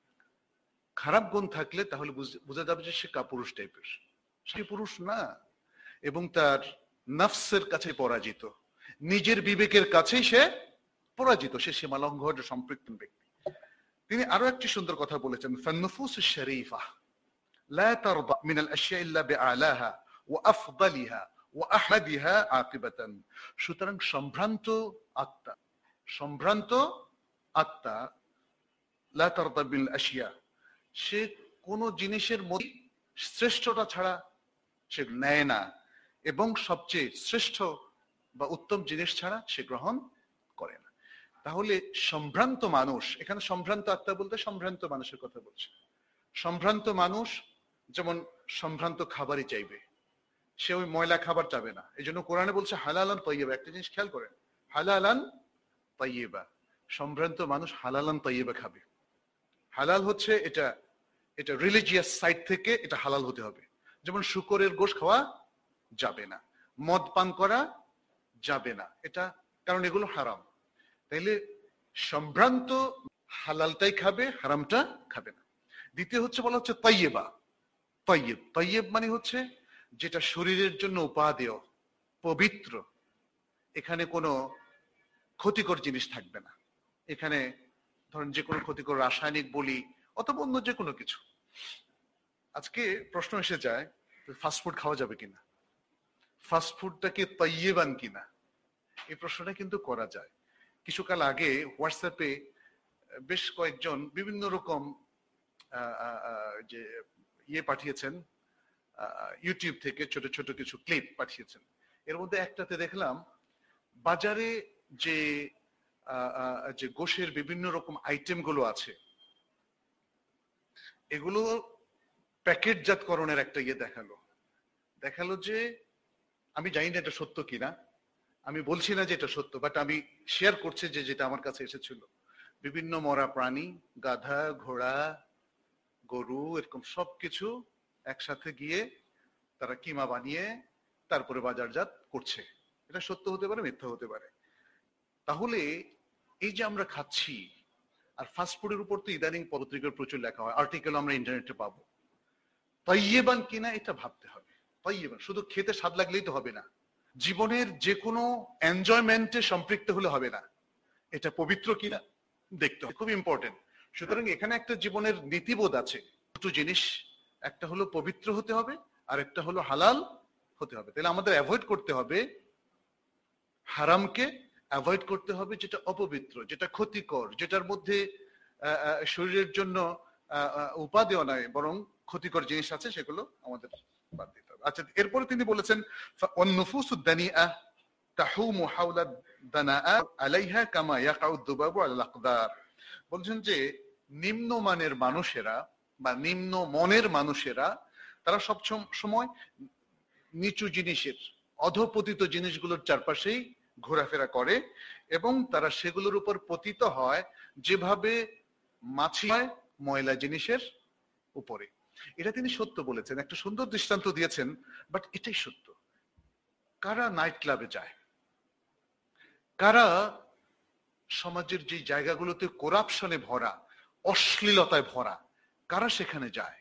খারাপ গুণ থাকলে তাহলে বোঝা যাবে যে সে কাপুরুষ টাইপের, সে পুরুষ না, এবং তার নফসের কাছে পরাজিত, নিজের বিবেকের কাছেই সে পরাজিত, সে সীমালঙ্ঘনে সম্পৃক্ত ব্যক্তি। তিনি আরো একটি সুন্দর কথা বলেছেন, ফান্নুফুস শরীফা লা তারদা মিনাল আশিয়া ইল্লা বিআলাহা ওয়া আফদালিহা ওয়া আহমাদিহা আকিবাতান। সুতরাং সম্ভ্রান্ত আত্মা, সম্ভ্রান্ত আত্মা লা তারদা বিল আশিয়া, সে কোন জিনিসের মধ্যে শ্রেষ্ঠটা ছাড়া সে নেয় না, এবং সবচেয়ে শ্রেষ্ঠ বা উত্তম জিনিস ছাড়া সে গ্রহণ করে না। তাহলে সম্ভ্রান্ত মানুষ, এখানে সম্ভ্রান্ত আত্মা বলতে সম্ভ্রান্ত মানুষের কথা বলছে। সম্ভ্রান্ত মানুষ যেমন সম্ভ্রান্ত খাবারই চাইবে, সে ওই ময়লা খাবার চাবে না। এই জন্য কোরআনে বলছে হালালান তাইয়্যিবা। একটা জিনিস খেয়াল করেন, হালালান তাইয়্যিবা, সম্ভ্রান্ত মানুষ হালালান তাইয়্যিবা খাবে। হালাল হচ্ছে এটা, এটা রিলিজিয়াস সাইড থেকে এটা হালাল হতে হবে। যেমন শুকরের গোশ খাওয়া যাবে না, মদ পান করা যাবে না, এটা কারণ এগুলো হারাম। তাইলে সম্ভ্রান্ত হালালটাই খাবে, হারামটা খাবে না। দ্বিতীয় হচ্ছে বলা হচ্ছে তাইয়্যিবা। তাইয়্যিব, তাইয়্যিব মানে হচ্ছে যেটা শরীরের জন্য উপাদেয়, পবিত্র, এখানে কোনো ক্ষতিকর জিনিস থাকবে না। এখানে ধরেন যে কোনো ক্ষতিকর রাসায়নিক বলি অথবা অন্য যে কোনো কিছু। আজকে প্রশ্ন এসে যায়, ফাস্টফুড খাওয়া যাবে কিনা, ফাস্টফুডটা কি তাইয়্যিবান কিনা, এই প্রশ্নটা কিন্তু করা যায়। কিছুকাল আগে হোয়াটসঅ্যাপে বেশ কয়েকজন বিভিন্ন রকম যে ইয়ে পাঠিয়েছেন, ইউটিউব থেকে ছোট ছোট কিছু ক্লিপ পাঠিয়েছেন। এর মধ্যে একটাতে দেখলাম বাজারে যে যে গোশের বিভিন্ন রকম আইটেম গুলো আছে, এগুলো প্যাকেটজাতকরণের একটা ইয়ে দেখালো। দেখালো যে, আমি জানি না এটা সত্য কিনা, আমি বলছি না যে এটা সত্য, বাট আমি শেয়ার করছি যে যেটা আমার কাছে এসেছিল। বিভিন্ন মরা প্রাণী, গাধা, ঘোড়া, গরু, এরকম সবকিছু একসাথে গিয়ে তারা কিমা বানিয়ে তারপরে বাজারজাত করছে। এটা সত্য হতে পারে, মিথ্যা হতে পারে। তাহলে এই যে আমরা খাচ্ছি, আর ফাস্টফুডের উপর তো ইদানিং পত্রিকার প্রচুর লেখা হয়, আর্টিকেল আমরা ইন্টারনেটে পাবো। তাইয়্যিবান কিনা এটা ভাবতে হবে। তাইয়্যিবান শুধু খেতে স্বাদ লাগলেই তো হবে না, জীবনের যে কোনো এনজয়মেন্টে সম্পৃক্ত হলে হবে না, এটা পবিত্র কিনা দেখতে হবে, খুব ইম্পর্টেন্ট। সুতরাং এখানে একটা জীবনের নীতিবোধ আছে, দুটো জিনিস, একটা হলো পবিত্র হতে হবে আর একটা হলো হালাল হতে হবে। তাহলে আমাদের অ্যাভয়েড করতে হবে হারামকে, অ্যাভয়েড করতে হবে যেটা অপবিত্র, যেটা ক্ষতিকর, যেটার মধ্যে শরীরের জন্য উপাদেয় নয় বরং ক্ষতিকর জিনিস আছে, সেগুলো আমাদের বাদ দিতে হবে। আচ্ছা, এরপরে তিনি বলেছেন ওয়ান-নুফুসুদ দানিআ তাহুমু হাওলা দানাআ আলাইহা কামা ইয়াকাউ যুবাবু আলাল আকদার। বলছেন যে নিম্নমানের মানুষেরা বা নিম্ন মনের মানুষেরা, তারা সব সময় নিচু জিনিসের, অধপতিত জিনিসগুলোর চারপাশেই ঘোরাফেরা করে এবং তারা সেগুলোর উপর পতিত হয় যেভাবে মাছি হয় ময়লা জিনিসের উপরে। এটা তিনি সত্য বলেছেন, একটা সুন্দর দৃষ্টান্ত দিয়েছেন, বাট এটাই সত্য। কারা নাইট ক্লাবে যায়, কারা সমাজের যে জায়গাগুলোতে করাপশনে ভরা, অশ্লীলতায় ভরা, কারা সেখানে যায়,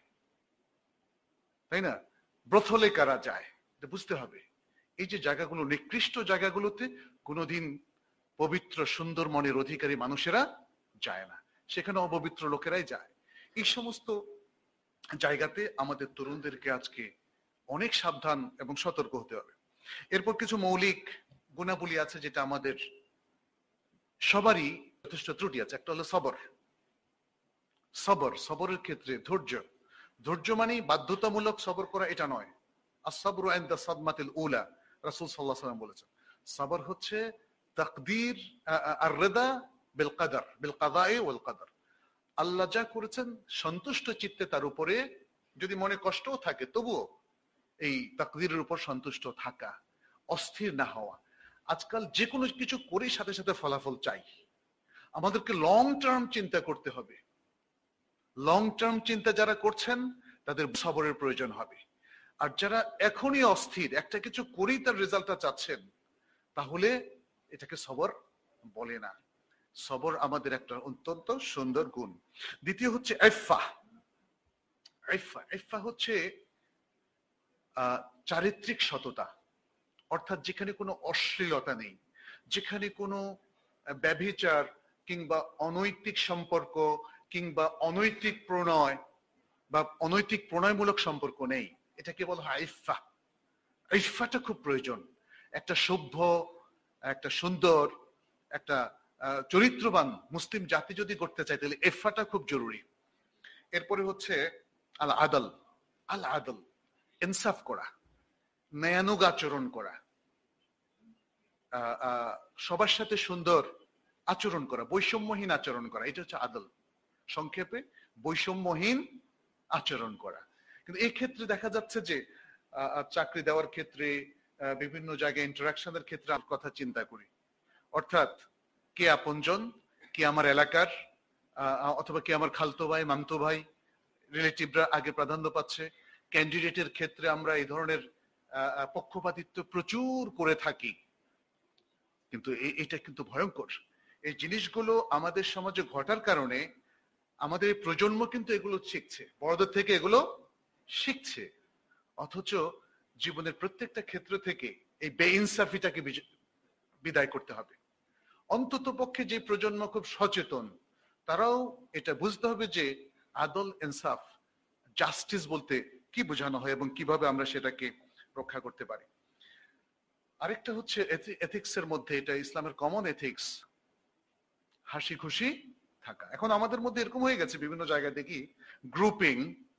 তাই না? ব্রথলে কারা যায়, বুঝতে হবে। এই যে জায়গাগুলো, নিকৃষ্ট জায়গাগুলোতে কোনোদিন পবিত্র সুন্দর মনের অধিকারী মানুষেরা যায় না, সেখানে অপবিত্র লোকেরাই যায়। এই সমস্ত জায়গাতে আমাদের তরুণদেরকে আজকে অনেক সাবধান এবং সতর্ক হতে হবে। এরপর কিছু মৌলিক গুণাবলী আছে যেটা আমাদের সবারই যথেষ্ট ত্রুটি আছে। একটা হলো সবর। সবর, সবরের ক্ষেত্রে ধৈর্য। ধৈর্য মানে বাধ্যতামূলক সবর করা এটা নয়। আস-সাবরু ইনদা সাদমাতিল উলা, রাসূল সাল্লাল্লাহু আলাইহি ওয়াসাল্লাম বলেছেন সবর হচ্ছে তাকদীর আর-রিদা বিল কদর, বিল কদাই ওয়াল কদর। আল্লাহ যা করেছেন সন্তুষ্ট চিত্তে তার উপরে যদি মনে কষ্টও থাকে তবুও এই তাকদীরের উপর সন্তুষ্ট থাকা, অস্থির না হওয়া। আজকাল যে কোনো কিছু করেই সাথে সাথে ফলাফল চাই। আমাদেরকে লং টার্ম চিন্তা করতে হবে। লং টার্ম চিন্তা যারা করছেন তাদের সবরের প্রয়োজন হবে। আর যারা এখনই অস্থির, একটা কিছু করেই তার রেজাল্টটা চাচ্ছেন, তাহলে এটাকে সবর বলে না। সবর আমাদের একটা অত্যন্ত সুন্দর গুণ। দ্বিতীয় হচ্ছে ইফফা। ইফফা ইফফা হচ্ছে আহ চারিত্রিক সততা, অর্থাৎ যেখানে কোনো অশ্লীলতা নেই, যেখানে কোনো ব্যভিচার কিংবা অনৈতিক সম্পর্ক কিংবা অনৈতিক প্রণয় বা অনৈতিক প্রণয়মূলক সম্পর্ক নেই, এটাকে বলা হয় ইফফা। ইফফাটা খুব প্রয়োজন। একটা সভ্য, একটা সুন্দর, একটা চরিত্রবান মুসলিম জাতি যদি করতে চায় তাহলে ইফফাটা খুব জরুরি। এরপরে হচ্ছে আল আদল। আল আদল ইনসাফ করা, ন্যায়ানুগ আচরণ করা, সবার সাথে সুন্দর আচরণ করা, বৈষম্যহীন আচরণ করা, এটা হচ্ছে আদল। সংক্ষেপে বৈষম্যহীন আচরণ করা। কিন্তু এই ক্ষেত্রে দেখা যাচ্ছে যে চাকরি দেওয়ার ক্ষেত্রে, বিভিন্ন জায়গায় ইন্টারাকশনের ক্ষেত্রে আমার কথা চিন্তা করি, অর্থাৎ কে আপনজন, কে আমার এলাকার, অথবা কে আমার খালতো ভাই, মামতো ভাই, রিলেটিভরা আগে প্রাধান্য পাচ্ছে। ক্যান্ডিডেটের ক্ষেত্রে আমরা এই ধরনের পক্ষপাতিত্ব প্রচুর করে থাকি, কিন্তু এটা কিন্তু ভয়ঙ্কর। এই জিনিসগুলো আমাদের সমাজে ঘটার কারণে আমাদের প্রজন্ম কিন্তু এগুলো শিখছে, বড়দের থেকে এগুলো শিখছে, অথচ জীবনের প্রত্যেকটা ক্ষেত্র থেকে এই বেইনসাফিটাকে বিদায় করতে হবে। অন্তত পক্ষে যে প্রজন্ম খুব সচেতন, তারাও এটা বুঝতে হবে যে আদল, ইনসাফ, জাস্টিস বলতে কি বোঝানো হয় এবং কিভাবে আমরা সেটাকে রক্ষা করতে পারি। আরেকটা হচ্ছে এথিক্সের মধ্যে, এটা ইসলামের কমন এথিক্স, হাসি খুশি থাকা। এখন আমাদের মধ্যে এরকম হয়ে গেছে, বিভিন্ন জায়গায় দেখি গ্রুপিং,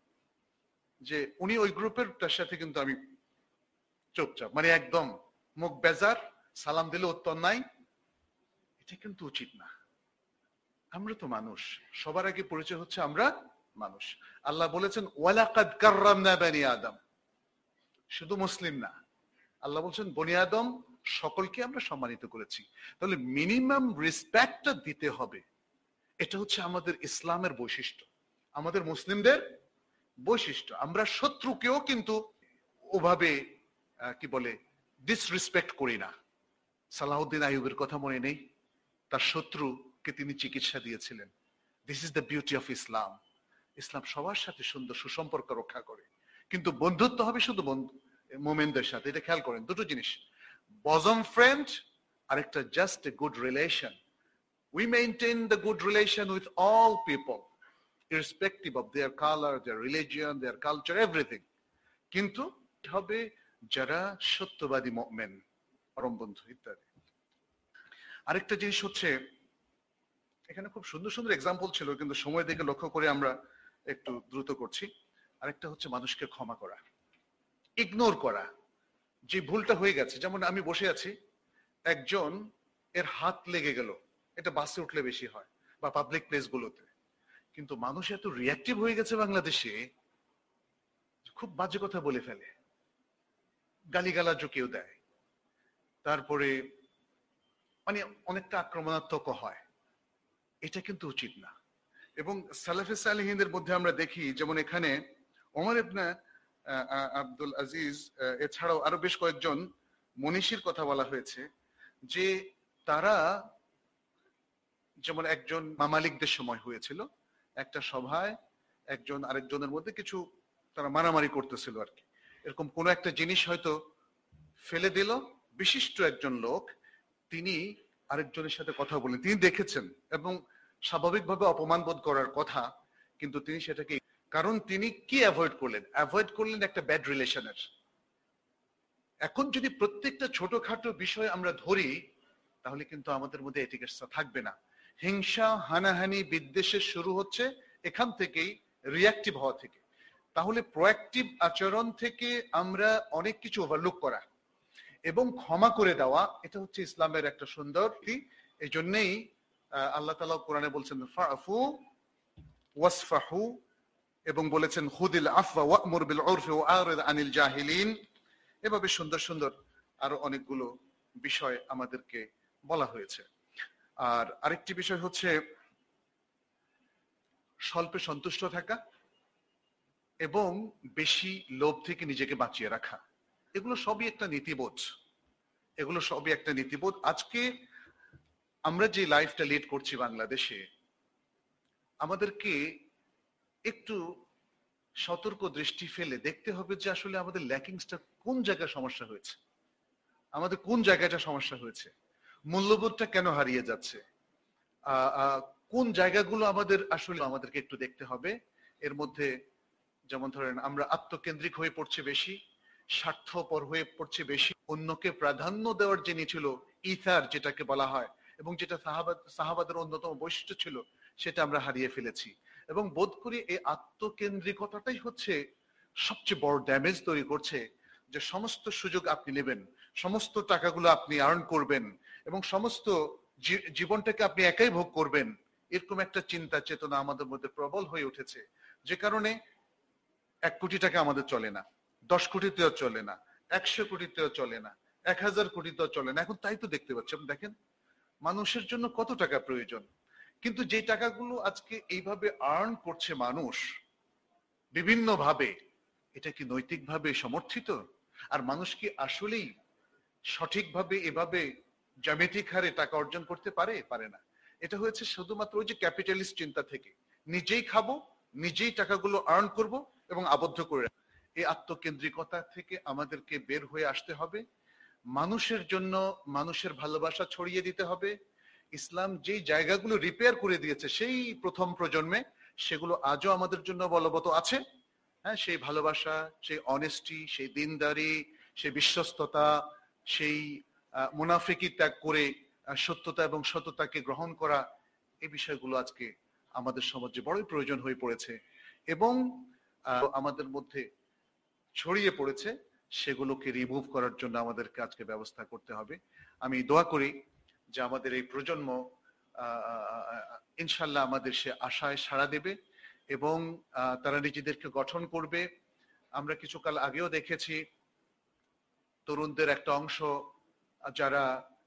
যে উনি ওই গ্রুপের, তার সাথে কিন্তু আমি চুপচাপ, মানে একদম মুখ বেজার, সালাম দিলে উত্তর নাই। এটা কিন্তু উচিত না। আমরা তো মানুষ, সবার আগে পরিচয় হচ্ছে আমরা মানুষ। আল্লাহ বলেছেন ওয়ালাকাদ কাররামনা বানি আদম, শুধু মুসলিম না, আল্লাহ বলছেন বনি আদম সকলকে আমরা সম্মানিত করেছি। তাহলে মিনিমাম রেসপেক্টটা দিতে হবে। এটা হচ্ছে আমাদের ইসলামের বৈশিষ্ট্য, আমাদের মুসলিমদের বৈশিষ্ট্য। আমরা শত্রুকেও কিন্তু ওভাবে কি বলে ডিসরেসপেক্ট করি না। সালাহুদ্দিন আইয়ুবের কথা মনে নেই? তার শত্রুকে তিনি চিকিৎসা দিয়েছিলেন। This is the beauty of Islam. Islam সবার সাথে সুন্দর সুসম্পর্ক রক্ষা করে, কিন্তু বন্ধুত্ব হবে শুধু বন্ধু মোমেনদের সাথে। এটা খেয়াল করেন, দুটো জিনিস, বজম ফ্রেন্ড আর একটা just a good relation. We maintain the good relation with all people, irrespective of their color, their religion, their culture, everything. কিন্তু হবে যারা সত্যবাদী মুমিন, পরম বন্ধু ইত্যাদি। আরেকটা জিনিস হচ্ছে, এখানে খুব সুন্দর সুন্দর এক্সাম্পল ছিল, কিন্তু সময় দেখে লক্ষ্য করে আমরা একটু দ্রুত করছি। আরেকটা হচ্ছে মানুষকে ক্ষমা করা, ইগনোর করা। যে ভুলটা হয়ে গেছে, যেমন আমি বসে আছি, একজন এর হাত লেগে গেল, এটা বাসে উঠলে বেশি হয় বা পাবলিক প্লেস গুলোতে, কিন্তু মানুষ এত রিয়াক্টিভ হয়ে গেছে বাংলাদেশে, খুব বাজে কথা বলে ফেলে, গালিগালাজও কেউ দেয়, তারপরে মানে অনেকটা আক্রমণাত্মক হয়। এটা কিন্তু উচিত না। এবং সালাফে সালেহিনদের মধ্যে আমরা দেখি, যেমন এখানে ওমর ইবনে আব্দুল আজিজ, এছাড়াও আরো বেশ কয়েকজন মনীষীর কথা বলা হয়েছে, যে তারা, যেমন একজন মামালিকদের সময় হয়েছিল, একটা সভায় একজন আরেকজনের মধ্যে কিছু তারা মারামারি করতেছিল আর কি, এরকম কোন একটা জিনিস হয়তো ফেলে দিল। বিশিষ্ট একজন লোক, তিনি আরেকজনের সাথে কথা বলেন, তিনি দেখেছেন এবং স্বাভাবিকভাবে অপমান বোধ করার কথা, কিন্তু তিনি সেটাকে, কারণ তিনি কি অ্যাভয়েড করলেন? অ্যাভয়েড করলেন একটা ব্যাড রিলেশনের। এখন যদি প্রত্যেকটা ছোটখাটো বিষয় আমরা ধরি, তাহলে কিন্তু আমাদের মধ্যে এটিকেটসটা থাকবে না। হিংসা, হানাহানি, বিদ্বেষের শুরু হচ্ছে এখান থেকেই, রিয়াক্টিভ হওয়া থেকে। তাহলে প্রোঅ্যাক্টিভ আচরণ থেকে আমরা অনেক কিছু ওভারলুক করা এবং ক্ষমা করে দেওয়া, এটা হচ্ছে ইসলামের একটা সুন্দর দিক। এই জন্যই আল্লাহ তাআলা কোরআনে বলছেন ফাফু ওয়াসফাহু, এবং বলেছেন খুদিল আফওয়া ওয়া'মুর বিল উরফি ওয়া আরিদ আনিল জাহিলিন। এভাবে সুন্দর সুন্দর আরো অনেকগুলো বিষয় আমাদেরকে বলা হয়েছে। আর আরেকটি বিষয় হচ্ছে স্বল্পে সন্তুষ্ট থাকা এবং বেশি লোভ থেকে নিজেকে বাঁচিয়ে রাখা, এগুলো সবই একটা নীতিবোধ, এগুলো সবই একটা নীতিবোধ। আজকে আমরা যে লাইফটা লিড করছি বাংলাদেশে, আমাদেরকে একটু সতর্ক দৃষ্টি ফেলে দেখতে হবে যে আসলে আমাদের ল্যাকিংসটা কোন জায়গায় সমস্যা হয়েছে, আমাদের কোন জায়গাটা সমস্যা হয়েছে, মূল্যবোধটা কেন হারিয়ে যাচ্ছে, কোন জায়গাগুলো আমাদের আসলে আমাদেরকে একটু দেখতে হবে। এর মধ্যে যেমন ধরেন আমরা আত্মকেন্দ্রিক হয়ে পড়ছে বেশি, স্বার্থপর হয়ে পড়ছে বেশি, অন্যকে প্রাধান্য দেওয়ার যিনি ছিল ইথার যেটাকে বলা হয়, এবং যেটা সাহাবাদ সাহাবাদের অন্যতম বৈশিষ্ট্য ছিল, সেটা আমরা হারিয়ে ফেলেছি। এবং বোধ করি এই আত্মকেন্দ্রিকতাটাই হচ্ছে সবচেয়ে বড় ড্যামেজ তৈরি করছে, যে সমস্ত সুযোগ আপনি নেবেন, সমস্ত টাকাগুলো আপনি আর্ন করবেন এবং সমস্ত জীবনটাকে আপনি একাই ভোগ করবেন, এরকম একটা চিন্তা চেতনা আমাদের মধ্যে প্রবল হয়ে উঠেছে। যে কারণে এক কোটি টাকা আমাদের চলে না, দশ কোটিতেও চলে না, একশো কোটিতেও চলে না, এক হাজার কোটিতেও চলে না। এখন তাই তো দেখতে পাচ্ছি, আপনি দেখেন মানুষের জন্য কত টাকা প্রয়োজন, কিন্তু যে টাকাগুলো আজকে এইভাবে আর্ন করছে মানুষ বিভিন্ন ভাবে, এটা কি নৈতিকভাবে সমর্থিত? আর মানুষ কি আসলেই সঠিকভাবে এভাবে জ্যামিতিক হারে টাকা অর্জন করতে পারে? পারে না। এটা হয়েছে শুধুমাত্র ওই যে ক্যাপিটালিস্ট চিন্তা থেকে, নিজেই খাবো, নিজেই টাকাগুলো আর্ন করব এবং আবদ্ধ করে। এই আত্মকেন্দ্রিকতা থেকে আমাদেরকে বের হয়ে আসতে হবে, মানুষের জন্য মানুষের ভালোবাসা ছড়িয়ে দিতে হবে। ইসলাম যেই জায়গাগুলো রিপেয়ার করে দিয়েছে সেই প্রথম প্রজন্মে, সেগুলো আজও আমাদের জন্য বলবৎ আছে। হ্যাঁ, সেই ভালোবাসা, সেই অনেস্টি, সেই দিনদারি, সেই বিশ্বস্ততা, সেই মুনাফিকি ত্যাগ করে সত্যতা এবং সততাকে গ্রহণ করা, এই বিষয়গুলো আজকে আমাদের সমাজে বড়ই প্রয়োজন হয়ে পড়েছে এবং আমাদের মধ্যে ছড়িয়ে পড়েছে। সেগুলোকে রিমুভ করার জন্য আমাদেরকে আজকে ব্যবস্থা করতে হবে। আমি দোয়া করি যে আমাদের এই প্রজন্ম ইনশাল্লাহ আমাদের সে আশায় সাড়া দেবে এবং তারা নিজেদেরকে গঠন করবে। আমরা কিছুকাল আগেও দেখেছি তরুণদের একটা অংশ যারা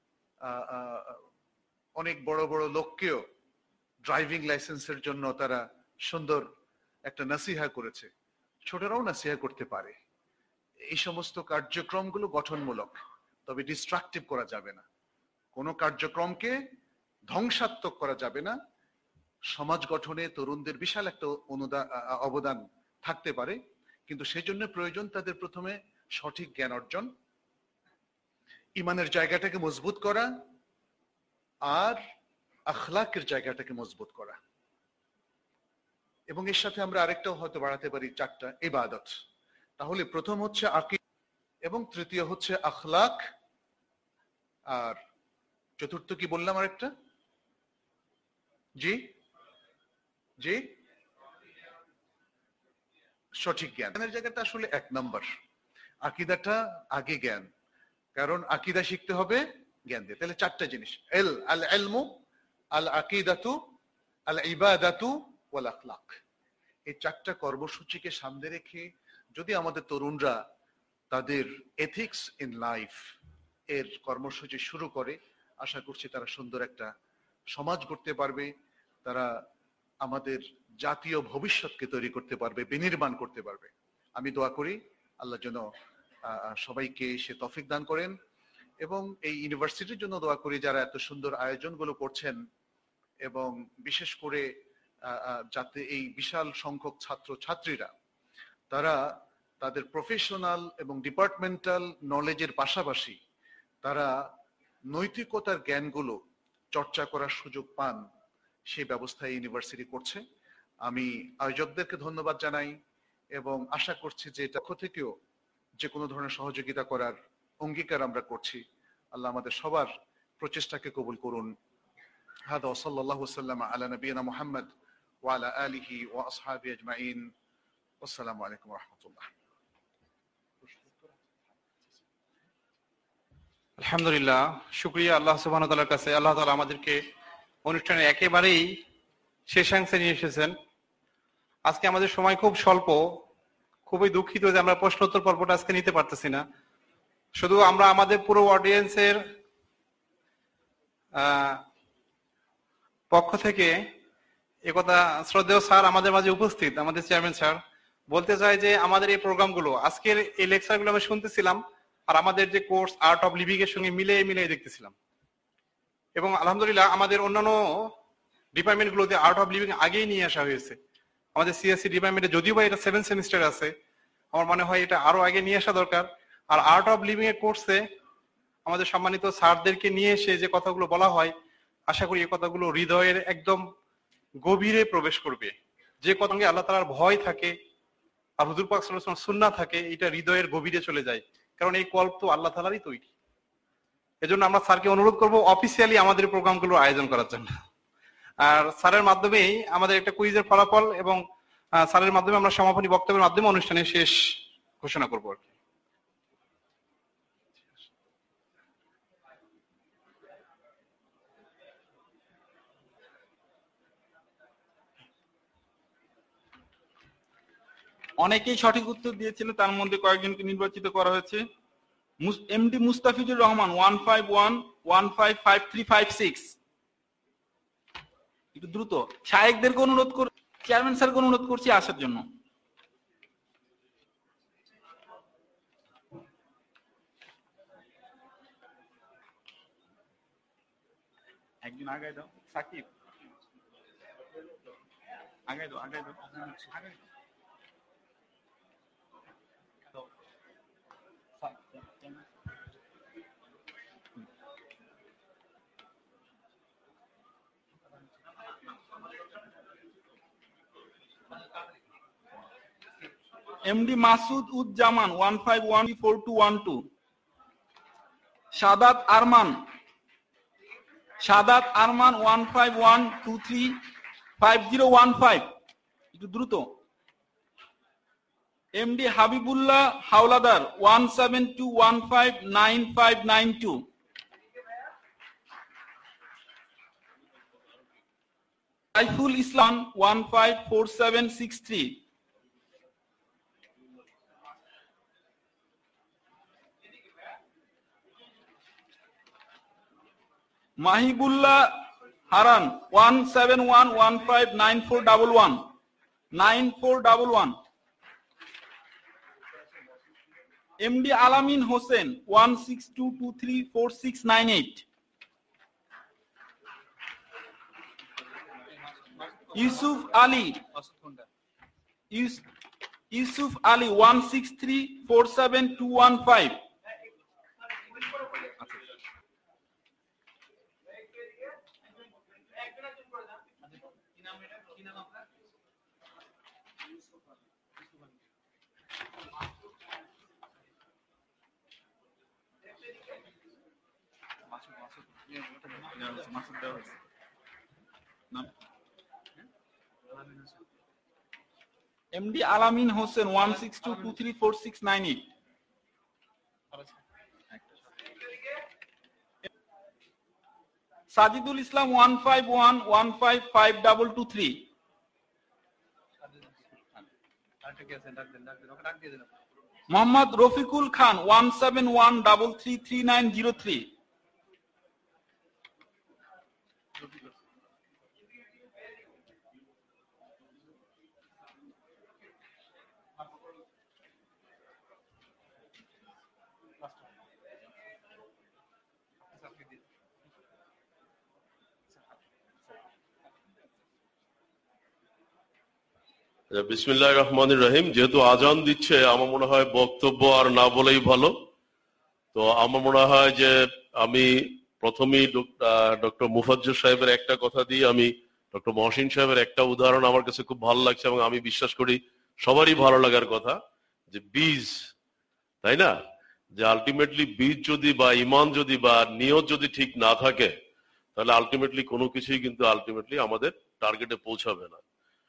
অনেক বড় বড় লোককেও ড্রাইভিং লাইসেন্সের জন্য তারা সুন্দর একটা নাসিহা করেছে। ছোটরাও নাসিহা করতে পারে। এই সমস্ত কার্যক্রমগুলো গঠনমূলক, তবে ডিস্ট্রাকটিভ করা যাবে না, কোনো কার্যক্রমকে ধ্বংসাত্মক করা যাবে না। সমাজ গঠনে তরুণদের বিশাল একটা অনুদান অবদান থাকতে পারে, কিন্তু সেই জন্য প্রয়োজন তাদের প্রথমে সঠিক জ্ঞান অর্জন, ইমানের জায়গাটাকে মজবুত করা আর আখলাকের জায়গাটাকে মজবুত করা। এবং এর সাথে আমরা আরেকটাও হয়তো বাড়াতে পারি, চারটা ইবাদত। তাহলে প্রথম হচ্ছে আকীদা, এবং তৃতীয় হচ্ছে আখলাক, আর চতুর্থ কি বললাম আরেকটা? জি জি সঠিক জ্ঞান। জ্ঞানের জায়গাটা আসলে এক নম্বর, আকীদাটা আগে জ্ঞান, কারণ আকীদা শিখতে হবে জ্ঞান দিয়ে। তাহলে চারটা জিনিস, এল আল ইলমু আল আকীদাতু আল ইবাদাতু ওয়াল আখলাক। এই চারটা কর্মসূচিকে সামনে রেখে যদি আমাদের তরুণরা তাদের এথিক্স ইন লাইফ এর কর্মসূচি শুরু করে, আশা করছি তারা সুন্দর একটা সমাজ করতে পারবে, তারা আমাদের জাতীয় ভবিষ্যৎকে তৈরি করতে পারবে, বিনির্মাণ করতে পারবে। আমি দোয়া করি আল্লাহ যেন সবাইকে সে তৌফিক দান করেন, এবং এই ইউনিভার্সিটির জন্য দোয়া করি যারা এত সুন্দর আয়োজনগুলো করছেন, এবং বিশেষ করে যাতে এই বিশাল সংখ্যক ছাত্র ছাত্রীরা তারা তাদের প্রফেশনাল এবং ডিপার্টমেন্টাল নলেজের পাশাপাশি তারা নৈতিকতার জ্ঞানগুলো চর্চা করার সুযোগ পান, সেই ব্যবস্থা ইউনিভার্সিটি করছে। আমি আয়োজকদেরকে ধন্যবাদ জানাই এবং আশা করছি যে এটা থেকেও যে কোনো ধরনের সহযোগিতা করার অঙ্গীকার আমরা করছি। আল্লাহ আমাদের সবার প্রচেষ্টাকে কবুল করুন। হাদা ওয়া সাল্লাল্লাহু ওয়া সাল্লামা আলা নবিয়িনা মুহাম্মদ ওয়া আলা আলিহি ওয়া আসহাবিহি আজমাইন। আসসালামু আলাইকুম ওয়া রাহমাতুল্লাহ। আলহামদুলিল্লাহ, শুকরিয়া আল্লাহ সুবহানাহু ওয়া তাআলার কাছে। আল্লাহ তাআলা আমাদেরকে অনুষ্ঠানে একেবারেই শেষাংশে নিয়ে এসেছেন। আজকে আমাদের সময় খুব স্বল্প, খুবই দুঃখিত যে আমরা প্রশ্নোত্তর পর্বটা আজকে নিতে পারতেছি না। শুধু আমরা আমাদের পুরো অডিয়েন্সের পক্ষ থেকে একথা, শ্রদ্ধেয় স্যার আমাদের মাঝে উপস্থিত, আমাদের চেয়ারম্যান স্যার, বলতে চাই যে আমাদের এই প্রোগ্রামগুলো, আজকের এই লেকচারগুলো আমি শুনতেছিলাম আর আমাদের যে কোর্স আর্ট অফ লিভিং এর সঙ্গে মিলিয়ে মিলিয়ে দেখতেছিলাম। এবং আলহামদুলিল্লাহ আমাদের অন্যান্য ডিপার্টমেন্ট গুলোতে আর্ট অফ লিভিং আগেই নিয়ে আসা হয়েছে। আমাদের সিএসসি ডিপার্টমেন্টে যদিও বা এটা সেভেন সেমিস্টার আছে, আমার মনে হয় এটা আরো আগে নিয়ে আসা দরকার। আর আর্ট অফ লিভিং এর কোর্সে আমাদের সম্মানিত স্যারদেরকে নিয়ে এসে যে কথাগুলো বলা হয়, আশা করি এই কথাগুলো হৃদয়ের একদম গভীরে প্রবেশ করবে। যে কথাকে আল্লাহ তাআলার ভয় থাকে আর হুজুর পাক সাল্লাল্লাহু আলাইহি ওয়াসাল্লাম সুন্নাহ থাকে, এটা হৃদয়ের গভীরে চলে যায়, কারণ এই কল্প তো আল্লাহ তাআলারই তৈরি। এজন্য আমরা স্যারকে অনুরোধ করব অফিসিয়ালি আমাদের প্রোগ্রামগুলো আয়োজন করার জন্য। আর স্যারের মাধ্যমেই আমাদের একটা কুইজের ফলাফল এবং স্যারের মাধ্যমে আমরা সমাপনী বক্তব্যের মাধ্যমে অনুষ্ঠানের শেষ ঘোষণা করবো আর কি। অনেকেই সঠিক উত্তর দিয়েছিল, তার মধ্যে কয়েকজনকে নির্বাচিত করা হয়েছে। MD Mustafizur Rahman one five one one five five three five six. একটু দ্রুত শায়েকদেরকে অনুরোধ কর, চেয়ারম্যান স্যারকে অনুরোধ করছি আসার জন্য। একজন আগায় দাও, সাকিব আগায় দাও, আগায় দাও, আগায় দাও। MD Masud Uzzaman one five one four two one two. Sadat Arman Sadat Arman one five one two three five zero one five. একটু দ্রুত। MD Habibullah Howlader one seven two one five nine five nine two. Saiful Islam one five four seven six three. Mahibullah Haran one seven one one five nine four double one nine four double one. MD Alamin Hossain one six two two three four six nine eight. Yusuf Ali Yusuf Ali one six three four seven two one five. MD Alamin Hossain one six two two three four six nine eight. Sajidul Islam one five one one five five double two three. Mohammad Rafiqul Khan one seven one double three three nine zero three. বিসমিল্লাহির রহমানির রহিম। যেহেতু আজান দিচ্ছে, আমার মনে হয় বক্তব্য আর না বলেই ভালো। তো আমার মনে হয় যে আমি প্রথমেই ডক্টর মুফাজ্জল সাহেবের একটা কথা দিয়ে আমি ডক্টর মহসিন সাহেবের একটা উদাহরণ আমার কাছে খুব ভালো লাগছে এবং আমি বিশ্বাস করি সবারই ভালো লাগার কথা, যে বীজ, তাই না, যে আলটিমেটলি বীজ যদি বা ইমান যদি বা নিয়ত যদি ঠিক না থাকে, তাহলে আলটিমেটলি কোনো কিছুই কিন্তু আলটিমেটলি আমাদের টার্গেটে পৌঁছাবে না।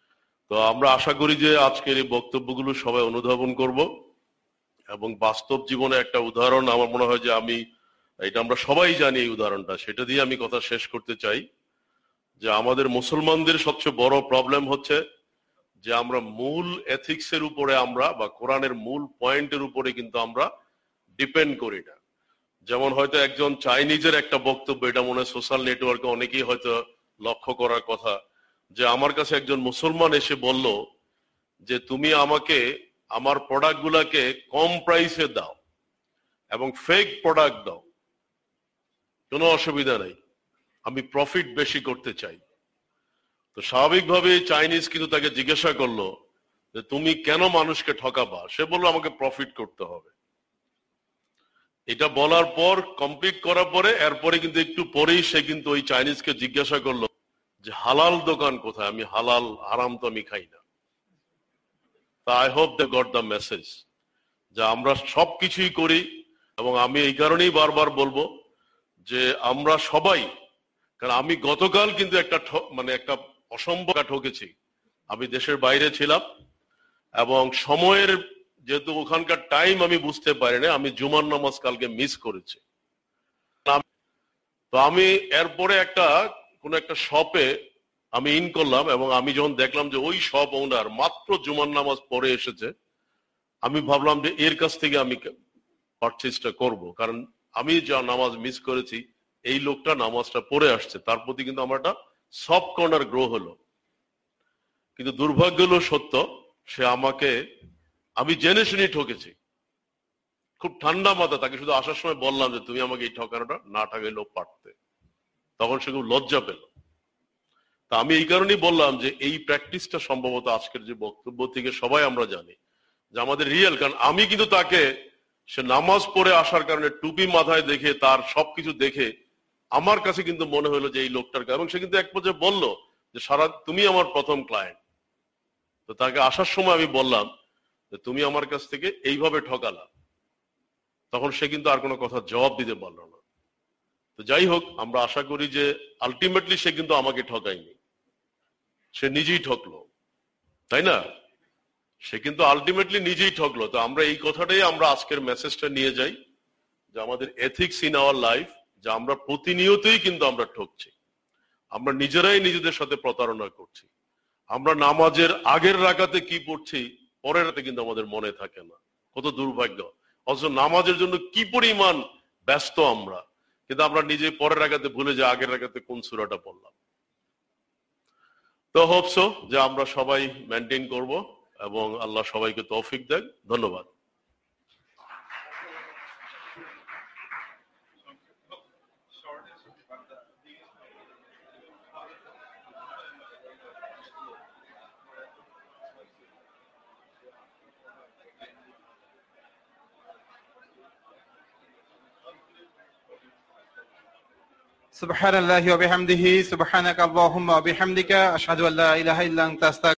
তো আমরা আশা করি যে আজকের এই বক্তব্যগুলো সবাই অনুধাবন করব এবং বাস্তব জীবনে একটা উদাহরণ আমার মনে হয় যে আমি এটা আমরা সবাই জানি এই উদাহরণটা, সেটা দিয়ে আমি কথা শেষ করতে চাই যে আমাদের মুসলমানদের সবচেয়ে বড় প্রবলেম হচ্ছে যে আমরা মূল এথিক্সের উপরে আমরা বা কোরআনের মূল পয়েন্টের উপরে কিন্তু আমরা ডিপেন্ড করি না। যেমন হয়তো একজন চাইনিজের একটা বক্তব্য, এটা মনে হয় সোশ্যাল নেটওয়ার্কে অনেকেই হয়তো লক্ষ্য করার কথা, যে আমার কাছে একজন মুসলমান এসে বলল যে তুমি আমাকে আমার প্রোডাক্ট গুলাকে কম প্রাইসে দাও এবং ফেক প্রোডাক্ট দাও, কোনো অসুবিধা নাই, আমি প্রফিট বেশি করতে চাই। তো স্বাভাবিকভাবে চাইনিজ কিন্তু তাকে জিজ্ঞাসা করলো যে তুমি কেন মানুষকে ঠকাবা? সে বললো আমাকে প্রফিট করতে হবে। এটা বলার পর কমপ্লিট করার পরে এরপরে কিন্তু একটু পরেই সে কিন্তু ওই চাইনিজকে জিজ্ঞাসা করলো যে হালাল দোকান কোথায়, আমি হালাল হারাম তো আমি খাই না। তা I hope they got the message যে আমরা সবকিছুই করি, এবং আমি এই কারণেই বারবার বলবো যে আমরা সবাই, কারণ আমি গতকাল কিন্তু একটা মানে একটা অসম্ভব ঠকেছি। আমি দেশের বাইরে ছিলাম এবং সময়ের যেহেতু ওখানকার টাইম আমি বুঝতে পারিনি, আমি জুমার নামাজ কালকে মিস করেছি। তো আমি এরপরে একটা কোন একটা শপে আমি ইন করলাম এবং আমি যখন দেখলাম যে ওই শপ ওনার মাত্র জুমার নামাজ পড়ে এসেছে, আমি ভাবলাম যে এর কাছ থেকে আমি পারচেজটা করব, কারণ আমি যা নামাজ মিস করেছি এই লোকটা নামাজটা পড়ে আসছে, তার প্রতি কিন্তু আমার একটা সফট কর্নার গ্রো হলো। কিন্তু দুর্ভাগ্য হলো সত্য, সে আমাকে, আমি জেনে শুনে ঠকেছি। খুব ঠান্ডা মাথা তাকে শুধু আসার সময় বললাম যে তুমি আমাকে এই ঠকানোটা না ঠকাইলেও পারতে, তখন সে খুব লজ্জা পেল। তা আমি এই কারণেই বললাম যে এই প্র্যাকটিসটা সম্ভবত আজকের যে বক্তব্য থেকে সবাই আমরা জানি যে আমাদের রিয়েল, কারণ আমি কিন্তু তাকে, সে নামাজ পড়ে আসার কারণে টুপি মাথায় দেখে তার সবকিছু দেখে আমার কাছে কিন্তু মনে হলো যে এই লোকটার, এবং সে কিন্তু এক পর্যায়ে বললো যে সারা তুমি আমার প্রথম ক্লায়েন্ট। তো তাকে আসার সময় আমি বললাম যে তুমি আমার কাছ থেকে এইভাবে ঠকালা, তখন সে কিন্তু আর কোনো কথা জবাব দিতে পারলো না। তো যাই হোক, আমরা আশা করি যে আলটিমেটলি সে কিন্তু আমাকে ঠকায়নি, সে নিজেই ঠকলো, তাই না? সে কিন্তু আলটিমেটলি নিজেই ঠকলো। তো আমরা এই কথাটাই আমরা আজকের মেসেজটা নিয়ে যাই যে আমাদের এথিক্স ইন আওয়ার লাইফ, যে আমরা প্রতিনিয়তই কিন্তু আমরা ঠকছি, আমরা নিজেরাই নিজেদের সাথে প্রতারণা করছি। আমরা নামাজের আগের রাকাতে কি পড়ছি পরের রাতে কিন্তু আমাদের মনে থাকে না, কত দুর্ভাগ্য। অথচ নামাজের জন্য কি পরিমাণ ব্যস্ত আমরা, কিন্তু আমরা নিজে পরের রাকাতে ভুলে যাই আগের রাকাতে কোন সূরাটা পড়লাম। তো হোপসো যে আমরা সবাই মেনটেন করব এবং আল্লাহ সবাইকে তৌফিক দেন। ধন্যবাদ। সুবহানাল্লাহি ওয়া বিহামদিহি, সুবহানাকা আল্লাহুম্মা ওয়া বিহামদিকা, আশহাদু আল্লা ইলাহা ইল্লা আনতা